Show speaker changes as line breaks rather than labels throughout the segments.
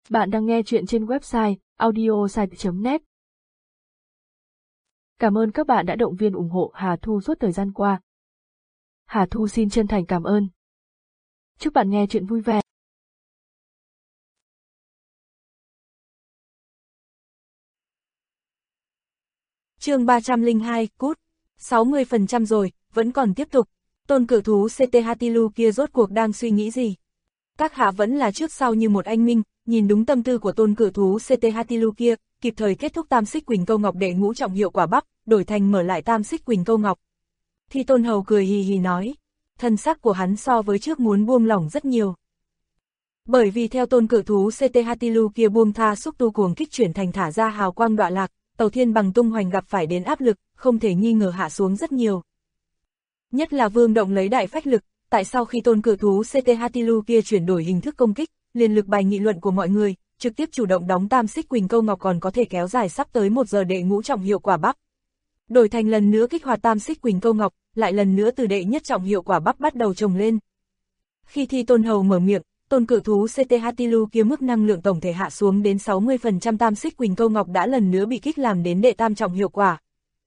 Bạn đang nghe chuyện trên website audiosite.net. Cảm ơn các bạn đã động viên ủng hộ Hà Thu suốt thời gian qua. Hà Thu xin chân thành cảm ơn. Chúc bạn nghe chuyện vui vẻ.
Chương 302, cút. 60% rồi, vẫn còn tiếp tục. Tôn cự thú CT Hatilu kia rốt cuộc đang suy nghĩ gì? Các hạ vẫn là trước sau như một anh minh, nhìn đúng tâm tư của tôn cự thú CT Hatilu kia, kịp thời kết thúc tam xích Quỳnh Câu Ngọc đệ ngũ trọng hiệu quả bắp, đổi thành mở lại tam xích Quỳnh Câu Ngọc. Thi Tôn Hầu cười hì hì nói, thân sắc của hắn so với trước muốn buông lỏng rất nhiều. Bởi vì theo tôn cự thú CT Hatilu kia buông tha xúc tu cuồng kích chuyển thành thả ra hào quang đọa lạc, Tàu Thiên Bằng tung hoành gặp phải đến áp lực, không thể nghi ngờ hạ xuống rất nhiều. Nhất là Vương Động lấy đại phách lực, tại sau khi tôn cự thú CT Hatilu kia chuyển đổi hình thức công kích, liền lực bài nghị luận của mọi người, trực tiếp chủ động đóng tam xích Quỳnh Câu Ngọc còn có thể kéo dài sắp tới 1 giờ đệ ngũ trọng hiệu quả bắp. Đổi thành lần nữa kích hoạt tam xích Quỳnh Câu Ngọc, lại lần nữa từ đệ nhất trọng hiệu quả bắp bắt đầu trồng lên. Khi Thi Tôn Hầu mở miệng, tôn cự thú CT Hatilu kia mức năng lượng tổng thể hạ xuống đến 60%, tam xích Quỳnh Câu Ngọc đã lần nữa bị kích làm đến đệ tam trọng hiệu quả.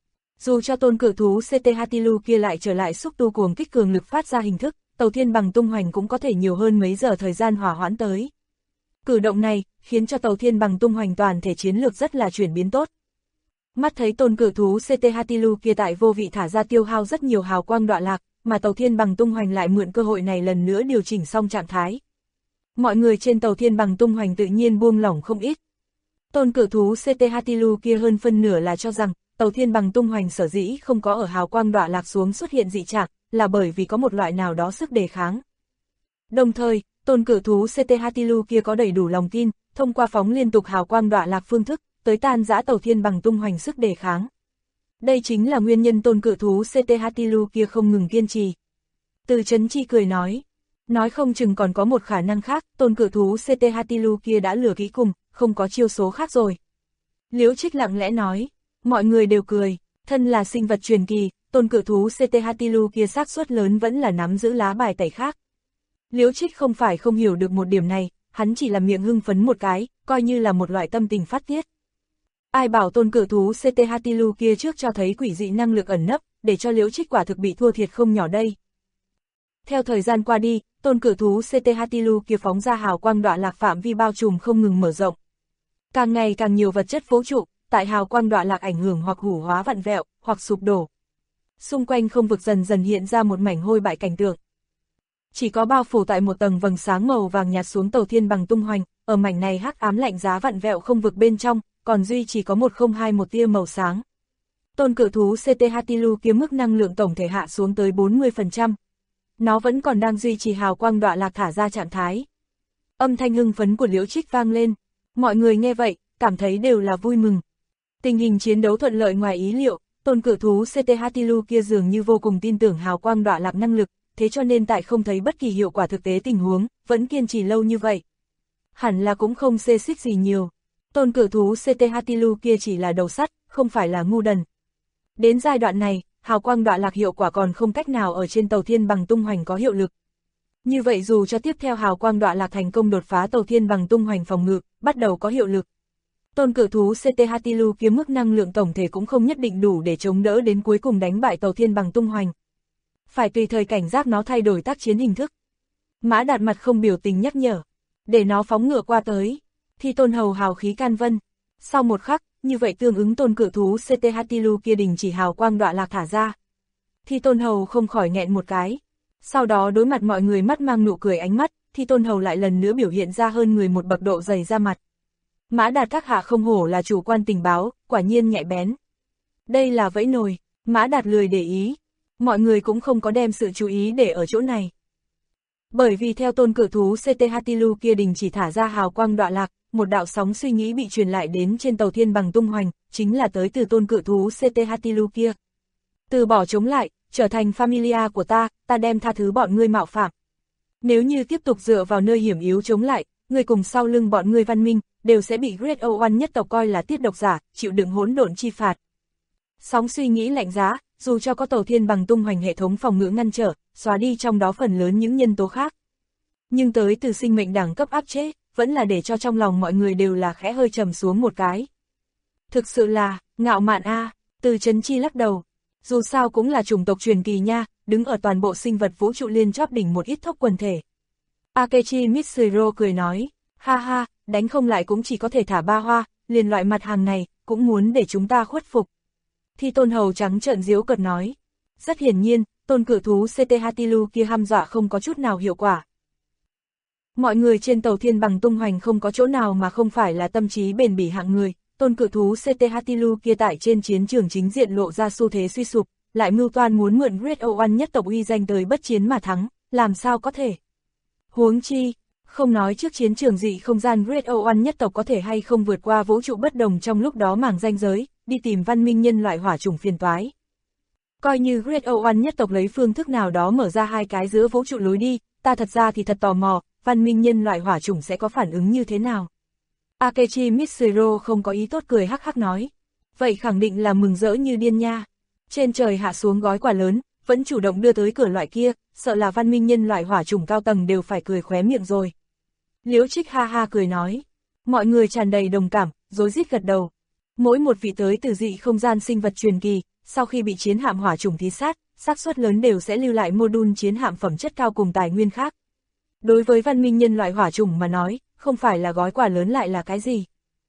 Dù cho tôn cự thú CT Hatilu kia lại trở lại xúc tu cuồng kích cường lực phát ra hình thức, Tàu Thiên Bằng tung hoành cũng có thể nhiều hơn mấy giờ thời gian hỏa hoãn tới. Cử động này, khiến cho Tàu Thiên Bằng tung hoành toàn thể chiến lược rất là chuyển biến tốt. Mắt thấy tôn cự thú CT Hatilu kia tại vô vị thả ra tiêu hao rất nhiều hào quang đọa lạc, mà Tàu Thiên Bằng tung hoành lại mượn cơ hội này lần nữa điều chỉnh xong trạng thái. Mọi người trên Tàu Thiên Bằng tung hoành tự nhiên buông lỏng không ít. Tôn cự thú CT Hatilu kia hơn phân nửa là cho rằng, Tàu Thiên Bằng tung hoành sở dĩ không có ở hào quang đọa lạc xuống xuất hiện dị trạng, là bởi vì có một loại nào đó sức đề kháng. Đồng thời, tôn cự thú CT Hatilu kia có đầy đủ lòng tin, thông qua phóng liên tục hào quang đọa lạc phương thức, tới tan rã Tàu Thiên Bằng tung hoành sức đề kháng. Đây chính là nguyên nhân tôn cự thú CT Hatilu kia không ngừng kiên trì. Từ Chấn Chi cười nói không chừng còn có một khả năng khác, tôn cự thú CT Hatilu kia đã lừa kỹ cùng, không có chiêu số khác rồi. Liễu Trích lặng lẽ nói, mọi người đều cười, thân là sinh vật truyền kỳ, tôn cự thú CT Hatilu kia xác suất lớn vẫn là nắm giữ lá bài tẩy khác. Liễu Trích không phải không hiểu được một điểm này, hắn chỉ là miệng hưng phấn một cái, coi như là một loại tâm tình phát tiết. Ai bảo tôn cự thú CT Hatilu kia trước cho thấy quỷ dị năng lực ẩn nấp, để cho Liễu Trích quả thực bị thua thiệt không nhỏ đây. Theo thời gian qua đi, tôn cự thú CT Hatilu kia phóng ra hào quang đọa lạc phạm vi bao trùm không ngừng mở rộng. Càng ngày càng nhiều vật chất vũ trụ, tại hào quang đọa lạc ảnh hưởng hoặc hủ hóa vặn vẹo, hoặc sụp đổ. Xung quanh không vực dần dần hiện ra một mảnh hôi bại cảnh tượng. Chỉ có bao phủ tại một tầng vầng sáng màu vàng nhạt xuống Tàu Thiên Bằng tung hoành, ở mảnh này hắc ám lạnh giá vặn vẹo không vực bên trong, còn duy chỉ có 102 tia màu sáng. Tôn cự thú CT Hatilu kia mức năng lượng tổng thể hạ xuống tới 40%. Nó vẫn còn đang duy trì hào quang đọa lạc thả ra trạng thái. Âm thanh hưng phấn của Liễu Trích vang lên, mọi người nghe vậy, cảm thấy đều là vui mừng. Tình hình chiến đấu thuận lợi ngoài ý liệu, tôn cự thú CT Hatilu kia dường như vô cùng tin tưởng hào quang đọa lạc năng lực, thế cho nên tại không thấy bất kỳ hiệu quả thực tế tình huống, vẫn kiên trì lâu như vậy. Hẳn là cũng không xê xích gì nhiều. Tôn cự thú CT Hatilu kia chỉ là đầu sắt, không phải là ngu đần. Đến giai đoạn này, hào quang đọa lạc hiệu quả còn không cách nào ở trên Tàu Thiên Bằng tung hoành có hiệu lực. Như vậy dù cho tiếp theo hào quang đọa lạc thành công đột phá Tàu Thiên Bằng tung hoành phòng ngự, bắt đầu có hiệu lực. Tôn cự thú CT Hatilu kia mức năng lượng tổng thể cũng không nhất định đủ để chống đỡ đến cuối cùng đánh bại Tàu Thiên Bằng tung hoành. Phải tùy thời cảnh giác nó thay đổi tác chiến hình thức. Mã Đạt mặt không biểu tình nhắc nhở, để nó phóng ngựa qua tới. Thi Tôn Hầu hào khí can vân. Sau một khắc, như vậy tương ứng tôn cự thú CT Hatilu kia đình chỉ hào quang đọa lạc thả ra. Thi Tôn Hầu không khỏi nghẹn một cái. Sau đó đối mặt mọi người mắt mang nụ cười ánh mắt, Thi Tôn Hầu lại lần nữa biểu hiện ra hơn người một bậc độ dày ra mặt. Mã Đạt các hạ không hổ là chủ quan tình báo, quả nhiên nhạy bén. Đây là vẫy nồi, Mã Đạt lười để ý. Mọi người cũng không có đem sự chú ý để ở chỗ này. Bởi vì theo tôn cự thú CT Hatilu kia đình chỉ thả ra hào quang đọa lạc, một đạo sóng suy nghĩ bị truyền lại đến trên Tàu Thiên Bằng tung hoành, chính là tới từ tôn cự thú CT Hatilu kia. Từ bỏ chống lại, trở thành familia của ta đem tha thứ bọn ngươi mạo phạm. Nếu như tiếp tục dựa vào nơi hiểm yếu chống lại, người cùng sau lưng bọn ngươi văn minh, đều sẽ bị Great O1 nhất tộc coi là tiết độc giả, chịu đựng hỗn độn chi phạt. Sóng suy nghĩ lạnh giá, dù cho có Tàu Thiên Bằng tung hoành hệ thống phòng ngự ngăn trở, xóa đi trong đó phần lớn những nhân tố khác. Nhưng tới từ sinh mệnh đẳng cấp áp chế, vẫn là để cho trong lòng mọi người đều là khẽ hơi trầm xuống một cái. Thực sự là, ngạo mạn a. Từ Chấn Chi lắc đầu. Dù sao cũng là chủng tộc truyền kỳ nha, đứng ở toàn bộ sinh vật vũ trụ liên chóp đỉnh một ít thốc quần thể. Akechi Mitsuhiro cười nói, ha ha, đánh không lại cũng chỉ có thể thả ba hoa, liền loại mặt hàng này, cũng muốn để chúng ta khuất phục. Thi Tôn Hầu trắng trợn giễu cợt nói. Rất hiển nhiên, tôn cự thú CT Hatilu kia hăm dọa không có chút nào hiệu quả. Mọi người trên tàu thiên bằng tung hoành không có chỗ nào mà không phải là tâm trí bền bỉ hạng người, tôn cự thú CT Hatilu kia tại trên chiến trường chính diện lộ ra xu thế suy sụp, lại mưu toan muốn mượn Great O1 nhất tộc uy danh tới bất chiến mà thắng, làm sao có thể. Huống chi, không nói trước chiến trường dị không gian Great O1 nhất tộc có thể hay không vượt qua vũ trụ bất đồng trong lúc đó mảng ranh giới, đi tìm văn minh nhân loại hỏa chủng phiền toái. Coi như Great O1 nhất tộc lấy phương thức nào đó mở ra hai cái giữa vũ trụ lối đi, ta thật ra thì thật tò mò, văn minh nhân loại hỏa chủng sẽ có phản ứng như thế nào. Akechi Mitsuhiro không có ý tốt cười hắc hắc nói. Vậy khẳng định là mừng rỡ như điên nha. Trên trời hạ xuống gói quà lớn, vẫn chủ động đưa tới cửa loại kia, sợ là văn minh nhân loại hỏa chủng cao tầng đều phải cười khóe miệng rồi. Liễu Trích ha ha cười nói. Mọi người tràn đầy đồng cảm, rối rít gật đầu. Mỗi một vị tới từ dị không gian sinh vật truyền kỳ, sau khi bị chiến hạm hỏa chủng thí sát, xác suất lớn đều sẽ lưu lại mô-đun chiến hạm phẩm chất cao cùng tài nguyên khác. Đối với văn minh nhân loại hỏa chủng mà nói, không phải là gói quà lớn lại là cái gì.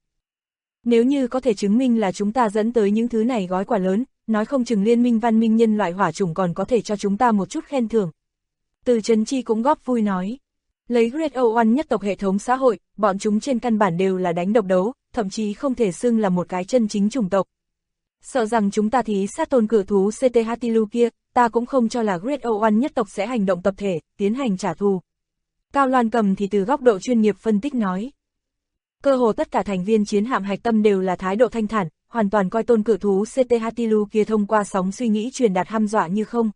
Nếu như có thể chứng minh là chúng ta dẫn tới những thứ này gói quà lớn, nói không chừng liên minh văn minh nhân loại hỏa chủng còn có thể cho chúng ta một chút khen thưởng. Từ Chấn Chi cũng góp vui nói. Lấy Great O1 nhất tộc hệ thống xã hội, bọn chúng trên căn bản đều là đánh độc đấu, thậm chí không thể xưng là một cái chân chính chủng tộc. Sợ rằng chúng ta thí sát tôn cự thú CT Hatilu kia, ta cũng không cho là Great O1 nhất tộc sẽ hành động tập thể, tiến hành trả thù. Cao Loan Cầm thì từ góc độ chuyên nghiệp phân tích nói. Cơ hồ tất cả thành viên chiến hạm hạch tâm đều là thái độ thanh thản, hoàn toàn coi tôn cự thú CT Hatilu kia thông qua sóng suy nghĩ truyền đạt hăm dọa như không.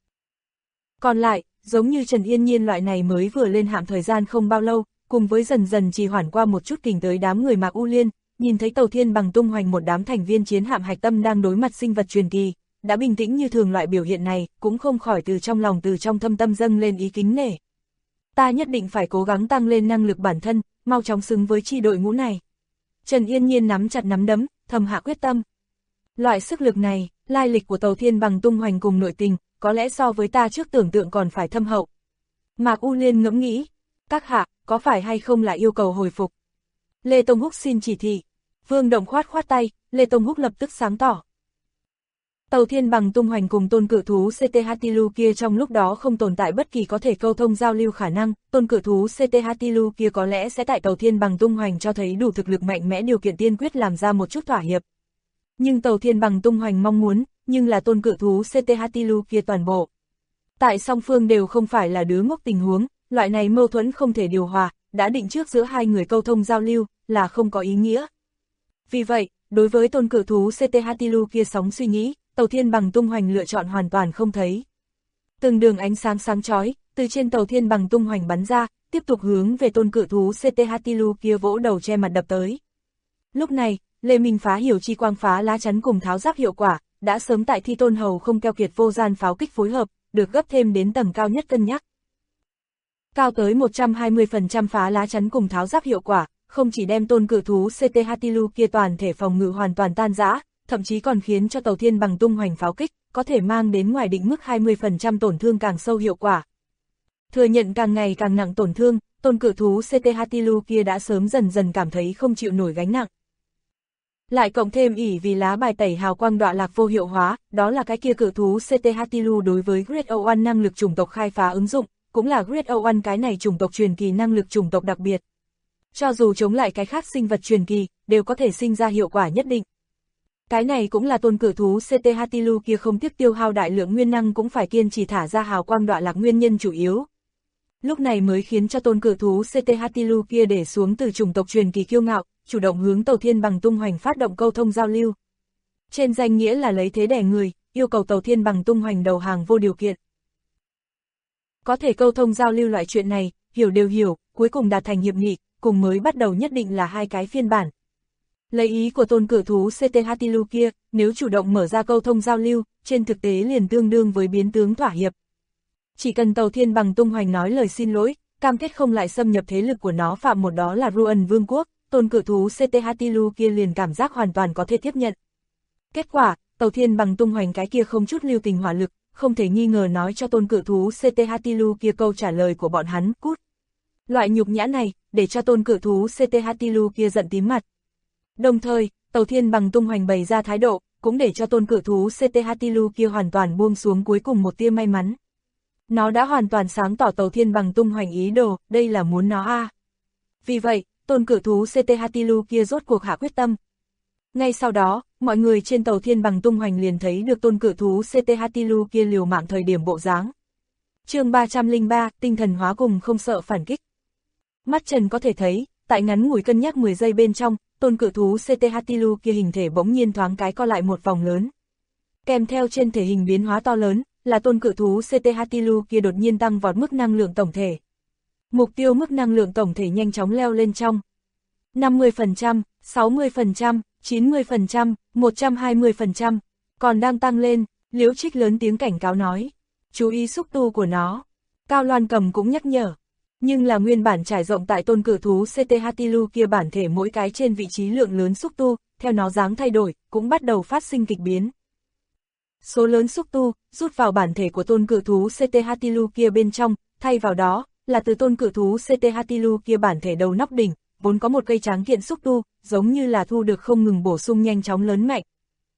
Còn lại, giống như Trần Yên Nhiên loại này mới vừa lên hạm thời gian không bao lâu, cùng với dần dần trì hoãn qua một chút kình tới đám người Mạc U Liên, nhìn thấy tàu thiên bằng tung hoành một đám thành viên chiến hạm hạch tâm đang đối mặt sinh vật truyền kỳ, đã bình tĩnh như thường loại biểu hiện này, cũng không khỏi từ trong lòng từ trong thâm tâm dâng lên ý kính nể. Ta nhất định phải cố gắng tăng lên năng lực bản thân, mau chóng xứng với chi đội ngũ này. Trần Yên Nhiên nắm chặt nắm đấm, thầm hạ quyết tâm. Loại sức lực này, lai lịch của tàu thiên bằng tung hoành cùng nội tình, có lẽ so với ta trước tưởng tượng còn phải thâm hậu. Mạc U Liên ngẫm nghĩ, các hạ, có phải hay không là yêu cầu hồi phục? Lê Tông Húc xin chỉ thị. Vương Động khoát khoát tay, Lê Tông Húc lập tức sáng tỏ. Tàu thiên bằng tung hoành cùng tôn cự thú CT Hatilu kia trong lúc đó không tồn tại bất kỳ có thể câu thông giao lưu khả năng, tôn cự thú CT Hatilu kia có lẽ sẽ tại tàu thiên bằng tung hoành cho thấy đủ thực lực mạnh mẽ điều kiện tiên quyết làm ra một chút thỏa hiệp. Nhưng tàu thiên bằng tung hoành mong muốn, nhưng là tôn cự thú CT Hatilu kia toàn bộ. Tại song phương đều không phải là đứa ngốc tình huống, loại này mâu thuẫn không thể điều hòa, đã định trước giữa hai người câu thông giao lưu, là không có ý nghĩa. Vì vậy, đối với tôn cự thú CT Hatilu kia sóng suy nghĩ, tàu thiên bằng tung hoành lựa chọn hoàn toàn không thấy. Từng đường ánh sáng sáng chói từ trên tàu thiên bằng tung hoành bắn ra, tiếp tục hướng về tôn cự thú CT Hatilu kia vỗ đầu che mặt đập tới. Lúc này, Lê Minh phá hiểu chi quang phá lá chắn cùng tháo giáp hiệu quả, đã sớm tại Thi Tôn Hầu không keo kiệt vô gian pháo kích phối hợp, được gấp thêm đến tầng cao nhất cân nhắc. Cao tới 120% phá lá chắn cùng tháo giáp hiệu quả, không chỉ đem tôn cự thú CT Hatilu kia toàn thể phòng ngự hoàn toàn tan rã, thậm chí còn khiến cho tàu thiên bằng tung hoành pháo kích, có thể mang đến ngoài định mức 20% tổn thương càng sâu hiệu quả. Thừa nhận càng ngày càng nặng tổn thương, tôn cự thú CT Hatilu kia đã sớm dần dần cảm thấy không chịu nổi gánh nặng. Lại cộng thêm ỷ vì lá bài tẩy hào quang đọa lạc vô hiệu hóa, đó là cái kia cự thú CT Hatilu đối với Great O1 năng lực chủng tộc khai phá ứng dụng, cũng là Great O1 cái này chủng tộc truyền kỳ năng lực chủng tộc đặc biệt. Cho dù chống lại cái khác sinh vật truyền kỳ, đều có thể sinh ra hiệu quả nhất định. Cái này cũng là tôn cự thú CT Hatilu kia không tiếc tiêu hao đại lượng nguyên năng cũng phải kiên trì thả ra hào quang đọa lạc nguyên nhân chủ yếu. Lúc này mới khiến cho tôn cự thú CT Hatilu kia để xuống từ chủng tộc truyền kỳ kiêu ngạo, chủ động hướng tàu thiên bằng tung hoành phát động câu thông giao lưu. Trên danh nghĩa là lấy thế đẻ người, yêu cầu tàu thiên bằng tung hoành đầu hàng vô điều kiện. Có thể câu thông giao lưu loại chuyện này, hiểu đều hiểu, cuối cùng đạt thành hiệp nghị, cùng mới bắt đầu nhất định là hai cái phiên bản. Lấy ý của tôn cự thú CT Hatilu kia, nếu chủ động mở ra câu thông giao lưu, trên thực tế liền tương đương với biến tướng thỏa hiệp. Chỉ cần tàu thiên bằng tung hoành nói lời xin lỗi, cam kết không lại xâm nhập thế lực của nó phạm một đó là Ruan Vương quốc, tôn cự thú CT Hatilu kia liền cảm giác hoàn toàn có thể tiếp nhận. Kết quả, tàu thiên bằng tung hoành cái kia không chút lưu tình hỏa lực, không thể nghi ngờ nói cho tôn cự thú CT Hatilu kia câu trả lời của bọn hắn, cút. Loại nhục nhã này, để cho tôn cự thú CT Hatilu kia giận tím mặt. Đồng thời, tàu thiên bằng tung hoành bày ra thái độ, cũng để cho tôn cự thú CT Hatilu kia hoàn toàn buông xuống cuối cùng một tia may mắn. Nó đã hoàn toàn sáng tỏ tàu thiên bằng tung hoành ý đồ, đây là muốn nó a. Vì vậy, tôn cự thú CT Hatilu kia rốt cuộc hạ quyết tâm. Ngay sau đó, mọi người trên tàu thiên bằng tung hoành liền thấy được tôn cự thú CT Hatilu kia liều mạng thời điểm bộ dáng. Chương 303, tinh thần hóa cùng không sợ phản kích. Mắt Trần có thể thấy, tại ngắn ngủi cân nhắc 10 giây bên trong, tôn cự thú CT Hatilu kia hình thể bỗng nhiên thoáng cái co lại một vòng lớn. Kèm theo trên thể hình biến hóa to lớn, là tôn cự thú CT Hatilu kia đột nhiên tăng vọt mức năng lượng tổng thể. Mục tiêu mức năng lượng tổng thể nhanh chóng leo lên trong 50%, 60%, 90%, 120%, còn đang tăng lên, Liễu Trích lớn tiếng cảnh cáo nói. Chú ý xúc tu của nó. Cao Loan Cầm cũng nhắc nhở. Nhưng là nguyên bản trải rộng tại tôn cự thú CT Hatilu kia bản thể mỗi cái trên vị trí lượng lớn xúc tu, theo nó dáng thay đổi, cũng bắt đầu phát sinh kịch biến. Số lớn xúc tu, rút vào bản thể của tôn cự thú CT Hatilu kia bên trong, thay vào đó, là từ tôn cự thú CT Hatilu kia bản thể đầu nóc đỉnh, vốn có một cây tráng kiện xúc tu, giống như là thu được không ngừng bổ sung nhanh chóng lớn mạnh.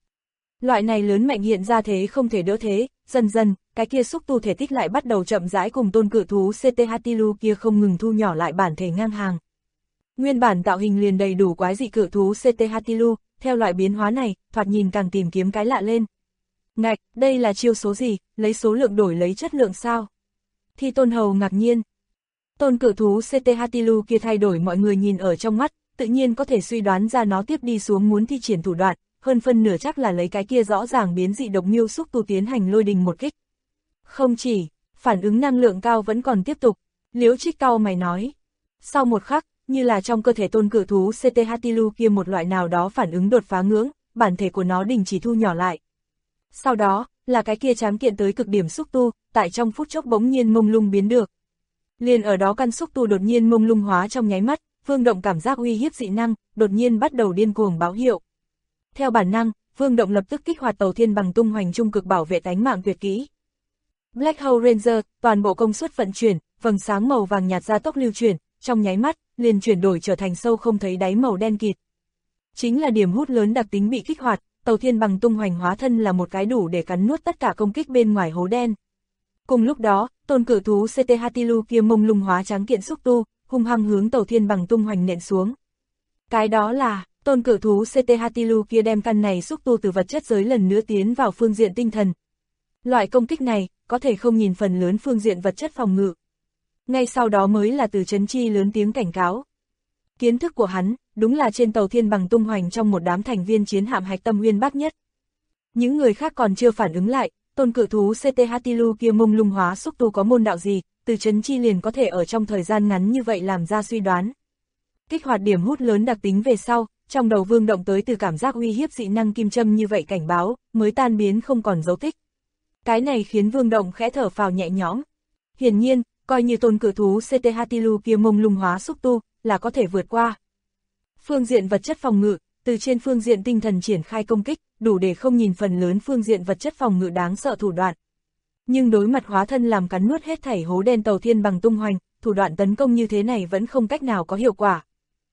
Loại này lớn mạnh hiện ra thế không thể đỡ thế, dần dần, cái kia xúc tu thể tích lại bắt đầu chậm rãi cùng tôn cự thú CT Hatilu kia không ngừng thu nhỏ lại bản thể ngang hàng. Nguyên bản tạo hình liền đầy đủ quái dị cự thú CT Hatilu, theo loại biến hóa này, thoạt nhìn càng tìm kiếm cái lạ lên. Ngạch, đây là chiêu số gì, lấy số lượng đổi lấy chất lượng sao? Thi Tôn Hầu ngạc nhiên. Tôn cự thú CT Hatilu kia thay đổi mọi người nhìn ở trong mắt, tự nhiên có thể suy đoán ra nó tiếp đi xuống muốn thi triển thủ đoạn, hơn phân nửa chắc là lấy cái kia rõ ràng biến dị độc miêu xúc tu tiến hành lôi đình một kích. Không chỉ, phản ứng năng lượng cao vẫn còn tiếp tục, Liễu Trích cau mày nói. Sau một khắc, như là trong cơ thể tôn cự thú CT Hatilu kia một loại nào đó phản ứng đột phá ngưỡng, bản thể của nó đình chỉ thu nhỏ lại. Sau đó, là cái kia tráng kiện tới cực điểm xúc tu, tại trong phút chốc bỗng nhiên mông lung biến được. Liền ở đó căn xúc tu đột nhiên mông lung hóa trong nháy mắt, Vương Động cảm giác uy hiếp dị năng, đột nhiên bắt đầu điên cuồng báo hiệu. Theo bản năng, Vương Động lập tức kích hoạt tàu thiên bằng tung hoành trung cực bảo vệ tánh mạng tuyệt kỹ. Black Hole Ranger, toàn bộ công suất vận chuyển, vầng sáng màu vàng nhạt ra tốc lưu chuyển, trong nháy mắt, liền chuyển đổi trở thành sâu không thấy đáy màu đen kịt. Chính là điểm hút lớn đặc tính bị kích hoạt, tàu thiên bằng tung hoành hóa thân là một cái đủ để cắn nuốt tất cả công kích bên ngoài hố đen. Cùng lúc đó, tôn cự thú CT Hatilu kia mông lung hóa tráng kiện xúc tu, hung hăng hướng tàu thiên bằng tung hoành nện xuống. Cái đó là, tôn cự thú CT Hatilu kia đem căn này xúc tu từ vật chất giới lần nữa tiến vào phương diện tinh thần. Loại công kích này, có thể không nhìn phần lớn phương diện vật chất phòng ngự. Ngay sau đó mới là từ Trấn Chi lớn tiếng cảnh cáo. Kiến thức của hắn, đúng là trên tàu thiên bằng tung hoành trong một đám thành viên chiến hạm hạch tâm uyên bác nhất. Những người khác còn chưa phản ứng lại, tôn cự thú CT Hatilu kia mông lung hóa xúc tu có môn đạo gì, từ Trấn Chi liền có thể ở trong thời gian ngắn như vậy làm ra suy đoán. Kích hoạt điểm hút lớn đặc tính về sau, trong đầu Vương Động tới từ cảm giác uy hiếp dị năng kim châm như vậy cảnh báo, mới tan biến không còn dấu tích. Cái này khiến Vương Động khẽ thở phào nhẹ nhõm. Hiển nhiên, coi như tôn cự thú CT Hatilu kia mông lung hóa xúc tu, là có thể vượt qua. Phương diện vật chất phòng ngự, từ trên phương diện tinh thần triển khai công kích, đủ để không nhìn phần lớn phương diện vật chất phòng ngự đáng sợ thủ đoạn. Nhưng đối mặt hóa thân làm cắn nuốt hết thảy hố đen tàu thiên bằng tung hoành, thủ đoạn tấn công như thế này vẫn không cách nào có hiệu quả.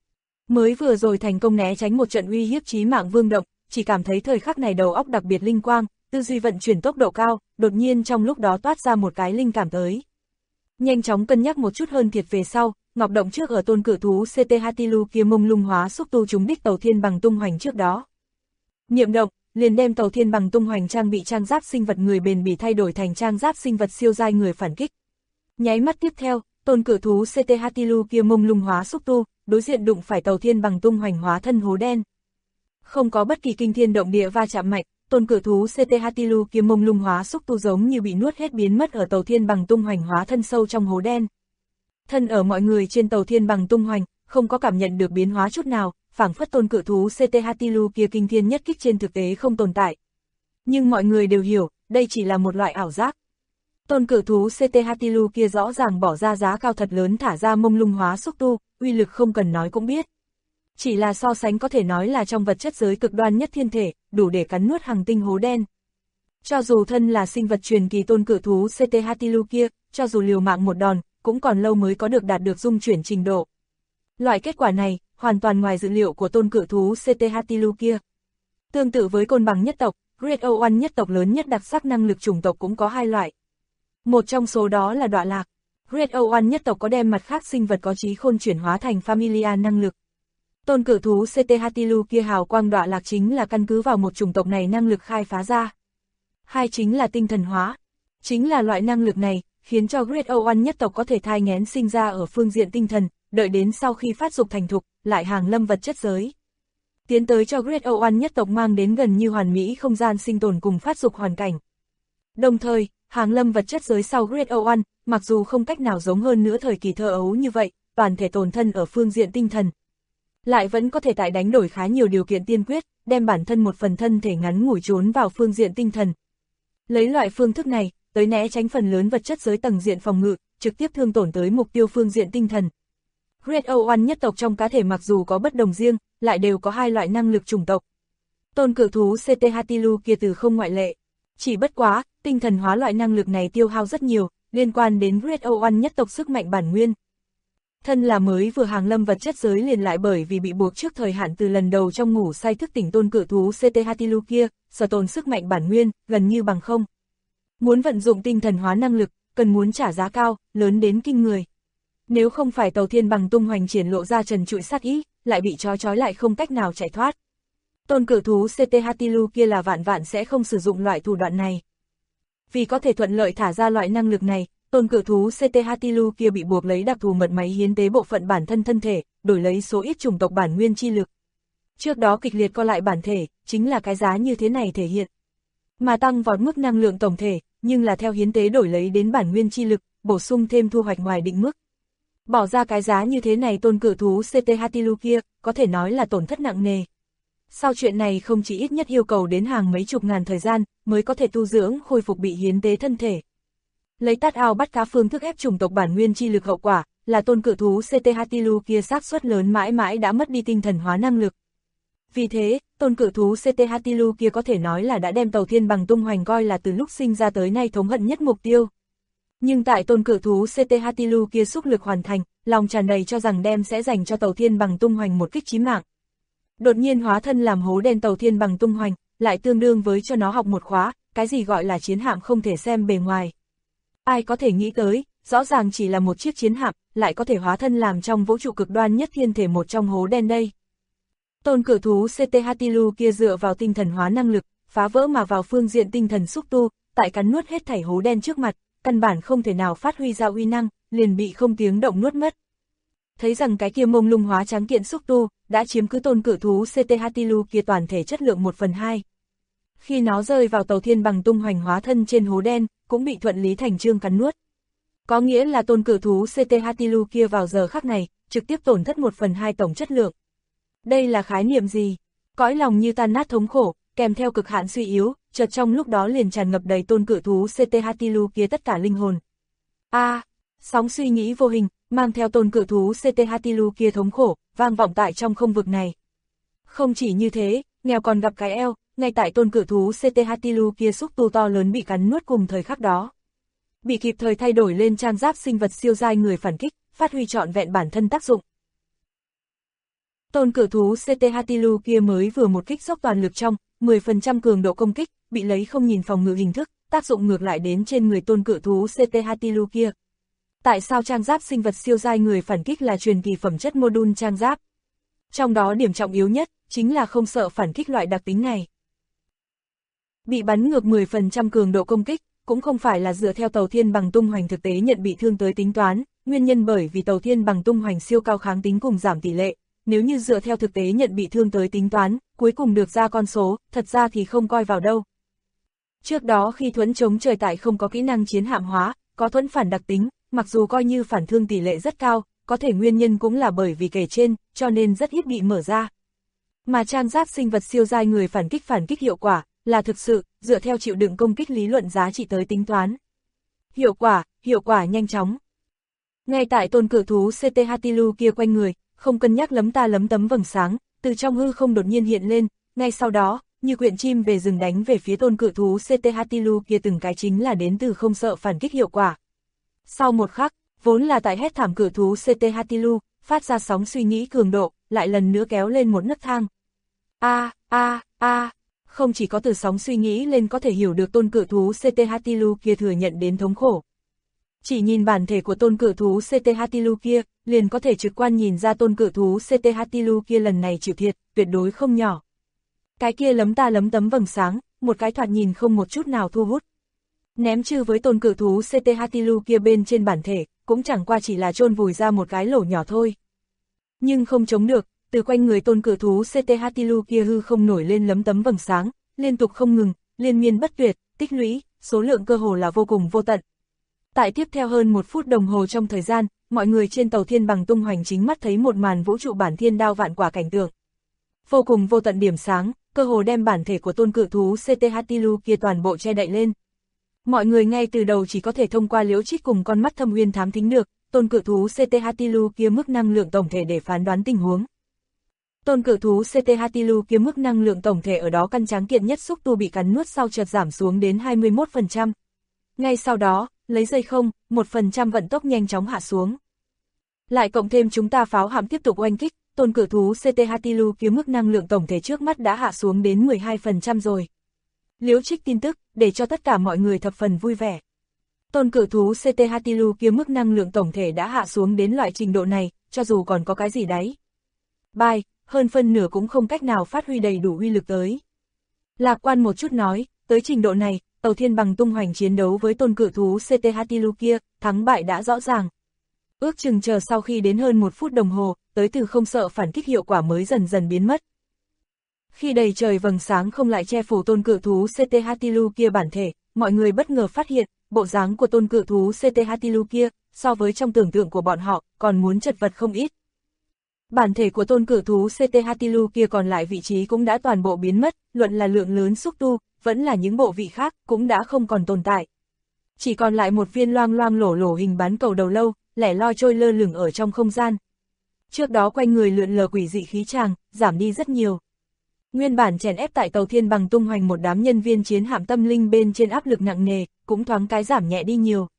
Mới vừa rồi thành công né tránh một trận uy hiếp chí mạng Vương Động, chỉ cảm thấy thời khắc này đầu óc đặc biệt linh quang, tư duy vận chuyển tốc độ cao, đột nhiên trong lúc đó toát ra một cái linh cảm tới. Nhanh chóng cân nhắc một chút hơn thiệt về sau, Ngọc Động trước ở tôn cự thú CT Hatilu kia mông lung hóa xúc tu trúng đích tàu thiên bằng tung hoành trước đó. Niệm động, liền đem tàu thiên bằng tung hoành trang bị trang giáp sinh vật người bền bỉ thay đổi thành trang giáp sinh vật siêu giai người phản kích. Nháy mắt tiếp theo, tôn cự thú CT Hatilu kia mông lung hóa xúc tu, đối diện đụng phải tàu thiên bằng tung hoành hóa thân hố đen. Không có bất kỳ kinh thiên động địa va chạm mạnh, tôn cự thú CT Hatilu kia mông lung hóa xúc tu giống như bị nuốt hết biến mất ở tàu thiên bằng tung hoành hóa thân sâu trong hố đen. Thân ở mọi người trên tàu thiên bằng tung hoành, không có cảm nhận được biến hóa chút nào, phảng phất tôn cự thú CT Hatilu kia kinh thiên nhất kích trên thực tế không tồn tại. Nhưng mọi người đều hiểu, đây chỉ là một loại ảo giác. Tôn cự thú CT Hatilu kia rõ ràng bỏ ra giá cao thật lớn thả ra mông lung hóa xúc tu, uy lực không cần nói cũng biết. Chỉ là so sánh có thể nói là trong vật chất giới cực đoan nhất thiên thể, đủ để cắn nuốt hàng tinh hố đen. Cho dù thân là sinh vật truyền kỳ tôn cự thú CT Hatilu kia, cho dù liều mạng một đòn, cũng còn lâu mới có được đạt được dung chuyển trình độ. Loại kết quả này, hoàn toàn ngoài dự liệu của tôn cự thú CT Hatilu kia. Tương tự với côn bằng nhất tộc, Great O1 nhất tộc lớn nhất đặc sắc năng lực chủng tộc cũng có hai loại. Một trong số đó là đọa lạc. Great O1 nhất tộc có đem mặt khác sinh vật có trí khôn chuyển hóa thành Familia năng lực. Tôn cự thú CT Hatilu kia hào quang đọa lạc chính là căn cứ vào một chủng tộc này năng lực khai phá ra. Hai chính là tinh thần hóa. Chính là loại năng lực này, khiến cho Great O1 nhất tộc có thể thai nghén sinh ra ở phương diện tinh thần, đợi đến sau khi phát dục thành thục, lại hàng lâm vật chất giới. Tiến tới cho Great O1 nhất tộc mang đến gần như hoàn mỹ không gian sinh tồn cùng phát dục hoàn cảnh. Đồng thời, hàng lâm vật chất giới sau Great O1, mặc dù không cách nào giống hơn nữa thời kỳ thơ ấu như vậy, toàn thể tồn thân ở phương diện tinh thần. Lại vẫn có thể tại đánh đổi khá nhiều điều kiện tiên quyết, đem bản thân một phần thân thể ngắn ngủi trốn vào phương diện tinh thần. Lấy loại phương thức này, tới né tránh phần lớn vật chất giới tầng diện phòng ngự, trực tiếp thương tổn tới mục tiêu phương diện tinh thần. Great O1 nhất tộc trong cá thể mặc dù có bất đồng riêng, lại đều có hai loại năng lực chủng tộc. Tôn cự thú CT Hatilu kia từ không ngoại lệ. Chỉ bất quá, tinh thần hóa loại năng lực này tiêu hao rất nhiều, liên quan đến Great O1 nhất tộc sức mạnh bản nguyên. Thân là mới vừa hàng lâm vật chất giới liền lại bởi vì bị buộc trước thời hạn từ lần đầu trong ngủ say thức tỉnh tôn cự thú CT Hatilu kia, sở tồn sức mạnh bản nguyên, gần như bằng không. Muốn vận dụng tinh thần hóa năng lực, cần muốn trả giá cao, lớn đến kinh người. Nếu không phải tàu thiên bằng tung hoành triển lộ ra trần trụi sát ý, lại bị trói lại không cách nào chạy thoát. Tôn cự thú CT Hatilu kia là vạn vạn sẽ không sử dụng loại thủ đoạn này. Vì có thể thuận lợi thả ra loại năng lực này, tôn cự thú CT Hatilu kia bị buộc lấy đặc thù mật máy hiến tế bộ phận bản thân thân thể, đổi lấy số ít chủng tộc bản nguyên chi lực. Trước đó kịch liệt co lại bản thể, chính là cái giá như thế này thể hiện. Mà tăng vọt mức năng lượng tổng thể, nhưng là theo hiến tế đổi lấy đến bản nguyên chi lực, bổ sung thêm thu hoạch ngoài định mức. Bỏ ra cái giá như thế này tôn cự thú CT Hatilu kia, có thể nói là tổn thất nặng nề. Sau chuyện này không chỉ ít nhất yêu cầu đến hàng mấy chục ngàn thời gian, mới có thể tu dưỡng khôi phục bị hiến tế thân thể. Lấy tát ao bắt cá phương thức ép chủng tộc bản nguyên chi lực hậu quả, là tôn cự thú CT Hatilu kia xác suất lớn mãi mãi đã mất đi tinh thần hóa năng lực. Vì thế, tôn cự thú CT Hatilu kia có thể nói là đã đem tàu thiên bằng tung hoành coi là từ lúc sinh ra tới nay thống hận nhất mục tiêu. Nhưng tại tôn cự thú CT Hatilu kia xúc lực hoàn thành, lòng tràn đầy cho rằng đem sẽ dành cho tàu thiên bằng tung hoành một kích chí mạng. Đột nhiên hóa thân làm hố đen tàu thiên bằng tung hoành, lại tương đương với cho nó học một khóa, cái gì gọi là chiến hạm không thể xem bề ngoài. Ai có thể nghĩ tới, rõ ràng chỉ là một chiếc chiến hạm, lại có thể hóa thân làm trong vũ trụ cực đoan nhất thiên thể một trong hố đen đây. Tôn cự thú CT Hatilu kia dựa vào tinh thần hóa năng lực, phá vỡ mà vào phương diện tinh thần xúc tu, tại cắn nuốt hết thảy hố đen trước mặt, căn bản không thể nào phát huy ra uy năng, liền bị không tiếng động nuốt mất. Thấy rằng cái kia mông lung hóa tráng kiện xúc tu, đã chiếm cứ tôn cự thú CT Hatilu kia toàn thể chất lượng 1/2. Khi nó rơi vào tàu thiên bằng tung hoành hóa thân trên hố đen, cũng bị thuận lý thành chương cắn nuốt. Có nghĩa là tôn cự thú CT Hatilu kia vào giờ khắc này, trực tiếp tổn thất 1/2 tổng chất lượng. Đây là khái niệm gì? Cõi lòng như tan nát thống khổ, kèm theo cực hạn suy yếu, chợt trong lúc đó liền tràn ngập đầy tôn cự thú CT Hatilu kia tất cả linh hồn. Sóng suy nghĩ vô hình, mang theo tôn cự thú CT Hatilu kia thống khổ, vang vọng tại trong không vực này. Không chỉ như thế, nghèo còn gặp cái eo, ngay tại tôn cự thú CT Hatilu kia xúc tu to lớn bị cắn nuốt cùng thời khắc đó. Bị kịp thời thay đổi lên trang giáp sinh vật siêu giai người phản kích, phát huy trọn vẹn bản thân tác dụng. Tôn cự thú CT Hatilu kia mới vừa một kích dốc toàn lực trong, 10% cường độ công kích, bị lấy không nhìn phòng ngự hình thức, tác dụng ngược lại đến trên người tôn cự thú CT Hatilu kia. Tại sao trang giáp sinh vật siêu giai người phản kích là truyền kỳ phẩm chất module trang giáp? Trong đó điểm trọng yếu nhất, chính là không sợ phản kích loại đặc tính này. Bị bắn ngược 10% cường độ công kích, cũng không phải là dựa theo tàu thiên bằng tung hoành thực tế nhận bị thương tới tính toán, nguyên nhân bởi vì tàu thiên bằng tung hoành siêu cao kháng tính cùng giảm tỷ lệ. Nếu như dựa theo thực tế nhận bị thương tới tính toán, cuối cùng được ra con số, thật ra thì không coi vào đâu. Trước đó khi thuẫn chống trời tại không có kỹ năng chiến hạm hóa, có thuẫn phản đặc tính, mặc dù coi như phản thương tỷ lệ rất cao, có thể nguyên nhân cũng là bởi vì kể trên, cho nên rất ít bị mở ra. Mà trang giáp sinh vật siêu giai người phản kích hiệu quả, là thực sự, dựa theo chịu đựng công kích lý luận giá trị tới tính toán. Hiệu quả nhanh chóng. Ngay tại tôn cự thú CT Hatilu kia quanh người, không cân nhắc lấm ta lấm tấm vầng sáng, từ trong hư không đột nhiên hiện lên, ngay sau đó, như quyện chim về rừng đánh về phía tôn cự thú CT Hatilu kia từng cái chính là đến từ không sợ phản kích hiệu quả. Sau một khắc, vốn là tại hét thảm cự thú CT Hatilu, phát ra sóng suy nghĩ cường độ, lại lần nữa kéo lên một nấc thang. Không chỉ có từ sóng suy nghĩ lên có thể hiểu được tôn cự thú CT Hatilu kia thừa nhận đến thống khổ. Chỉ nhìn bản thể của tôn cự thú CT Hatilu kia, liền có thể trực quan nhìn ra tôn cự thú CT Hatilu kia lần này chịu thiệt, tuyệt đối không nhỏ. Cái kia lấm ta lấm tấm vầng sáng, một cái thoạt nhìn không một chút nào thu hút. Ném chư với tôn cự thú CT Hatilu kia bên trên bản thể, cũng chẳng qua chỉ là chôn vùi ra một cái lỗ nhỏ thôi. Nhưng không chống được, từ quanh người tôn cự thú CT Hatilu kia hư không nổi lên lấm tấm vầng sáng, liên tục không ngừng, liên miên bất tuyệt, tích lũy, số lượng cơ hồ là vô cùng vô tận. Tại tiếp theo hơn 1 phút đồng hồ trong thời gian, mọi người trên tàu thiên bằng tung hoành chính mắt thấy một màn vũ trụ bản thiên đao vạn quả cảnh tượng. Vô cùng vô tận điểm sáng, cơ hồ đem bản thể của tôn cự thú CT Hatilu kia toàn bộ che đậy lên. Mọi người ngay từ đầu chỉ có thể thông qua liễu trích cùng con mắt thâm uyên thám thính được, tôn cự thú CT Hatilu kia mức năng lượng tổng thể để phán đoán tình huống. Tôn cự thú CT Hatilu kia mức năng lượng tổng thể ở đó căn tráng kiện nhất xúc tu bị cắn nuốt sau chợt giảm xuống đến 21%. Ngay sau đó, lấy giây 1% vận tốc nhanh chóng hạ xuống. Lại cộng thêm chúng ta pháo hạm tiếp tục oanh kích, tôn cự thú CT Hatilu kia mức năng lượng tổng thể trước mắt đã hạ xuống đến 12% rồi. Liễu trích tin tức, để cho tất cả mọi người thập phần vui vẻ. Tôn cự thú CT Hatilu kia mức năng lượng tổng thể đã hạ xuống đến loại trình độ này, cho dù còn có cái gì đấy. Bài, hơn phân nửa cũng không cách nào phát huy đầy đủ uy lực tới. Lạc quan một chút nói, tới trình độ này, tàu thiên bằng tung hoành chiến đấu với tôn cự thú CT Hatilu kia, thắng bại đã rõ ràng. Ước chừng chờ sau khi đến hơn 1 phút đồng hồ, tới từ không sợ phản kích hiệu quả mới dần dần biến mất. Khi đầy trời vầng sáng không lại che phủ tôn cự thú CT Hatilu kia bản thể, mọi người bất ngờ phát hiện, bộ dáng của tôn cự thú CT Hatilu kia, so với trong tưởng tượng của bọn họ, còn muốn chật vật không ít. Bản thể của tôn cự thú CT Hatilu kia còn lại vị trí cũng đã toàn bộ biến mất, luận là lượng lớn xúc tu, vẫn là những bộ vị khác, cũng đã không còn tồn tại. Chỉ còn lại một viên loang loang lổ lổ hình bán cầu đầu lâu, lẻ loi trôi lơ lửng ở trong không gian. Trước đó quanh người lượn lờ quỷ dị khí tràng, giảm đi rất nhiều. Nguyên bản chèn ép tại tàu thiên bằng tung hoành một đám nhân viên chiến hạm tâm linh bên trên áp lực nặng nề, cũng thoáng cái giảm nhẹ đi nhiều.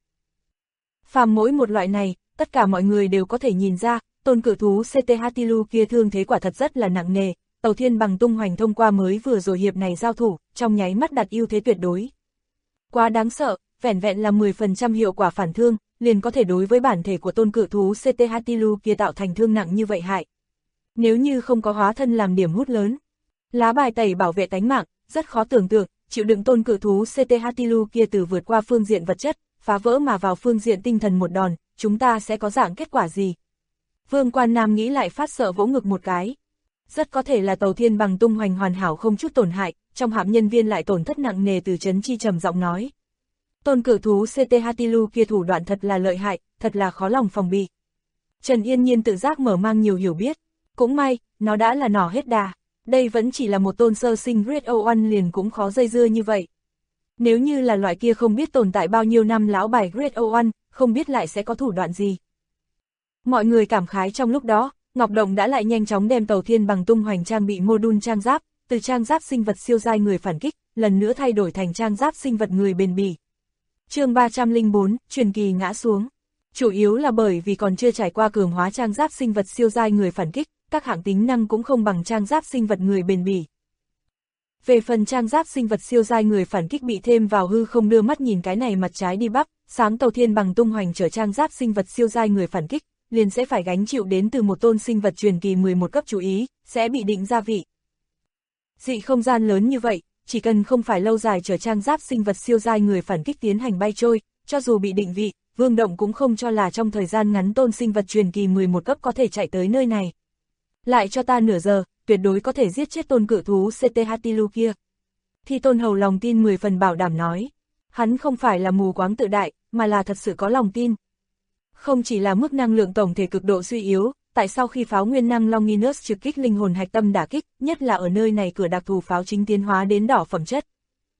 Phàm mỗi một loại này, tất cả mọi người đều có thể nhìn ra, tôn cự thú CT Hatilu kia thương thế quả thật rất là nặng nề, tàu thiên bằng tung hoành thông qua mới vừa rồi hiệp này giao thủ, trong nháy mắt đặt ưu thế tuyệt đối. Quá đáng sợ, vẻn vẹn là 10% hiệu quả phản thương, liền có thể đối với bản thể của tôn cự thú CT Hatilu kia tạo thành thương nặng như vậy hại. Nếu như không có hóa thân làm điểm hút lớn, lá bài tẩy bảo vệ tánh mạng, rất khó tưởng tượng, chịu đựng tôn cự thú CT Hatilu kia từ vượt qua phương diện vật chất, phá vỡ mà vào phương diện tinh thần một đòn, chúng ta sẽ có dạng kết quả gì? Vương Quan Nam nghĩ lại phát sợ vỗ ngực một cái. Rất có thể là tàu thiên bằng tung hoành hoàn hảo không chút tổn hại, trong hạm nhân viên lại tổn thất nặng nề. Từ Trấn Chi trầm giọng nói. Tôn cự thú CT Hatilu kia thủ đoạn thật là lợi hại, thật là khó lòng phòng bị. Trần Yên Nhiên tự giác mở mang nhiều hiểu biết. Cũng may, nó đã là nỏ hết đà. Đây vẫn chỉ là một tôn sơ sinh Great O1 liền cũng khó dây dưa như vậy. Nếu như là loại kia không biết tồn tại bao nhiêu năm lão bài Great O1, không biết lại sẽ có thủ đoạn gì. Mọi người cảm khái trong lúc đó, Ngọc Động đã lại nhanh chóng đem tàu thiên bằng tung hoành trang bị module trang giáp, từ trang giáp sinh vật siêu giai người phản kích, lần nữa thay đổi thành trang giáp sinh vật người bền bỉ. Chương 304, truyền kỳ ngã xuống. Chủ yếu là bởi vì còn chưa trải qua cường hóa trang giáp sinh vật siêu giai người phản kích, các hạng tính năng cũng không bằng trang giáp sinh vật người bền bỉ. Về phần trang giáp sinh vật siêu giai người phản kích bị thêm vào hư không đưa mắt nhìn cái này mặt trái đi bắp, sáng tàu thiên bằng tung hoành trở trang giáp sinh vật siêu giai người phản kích, liền sẽ phải gánh chịu đến từ một tôn sinh vật truyền kỳ 11 cấp chú ý, sẽ bị định gia vị. Dị không gian lớn như vậy, chỉ cần không phải lâu dài trở trang giáp sinh vật siêu giai người phản kích tiến hành bay trôi, cho dù bị định vị, Vương Động cũng không cho là trong thời gian ngắn tôn sinh vật truyền kỳ 11 cấp có thể chạy tới nơi này. Lại cho ta nửa giờ, tuyệt đối có thể giết chết tôn cự thú CT Hatilu kia. Thì Tôn Hầu lòng tin 10 phần bảo đảm nói. Hắn không phải là mù quáng tự đại, mà là thật sự có lòng tin. Không chỉ là mức năng lượng tổng thể cực độ suy yếu, tại sau khi pháo nguyên năng Longinus trực kích linh hồn hạch tâm đả kích, nhất là ở nơi này cửa đặc thù pháo chính tiến hóa đến đỏ phẩm chất.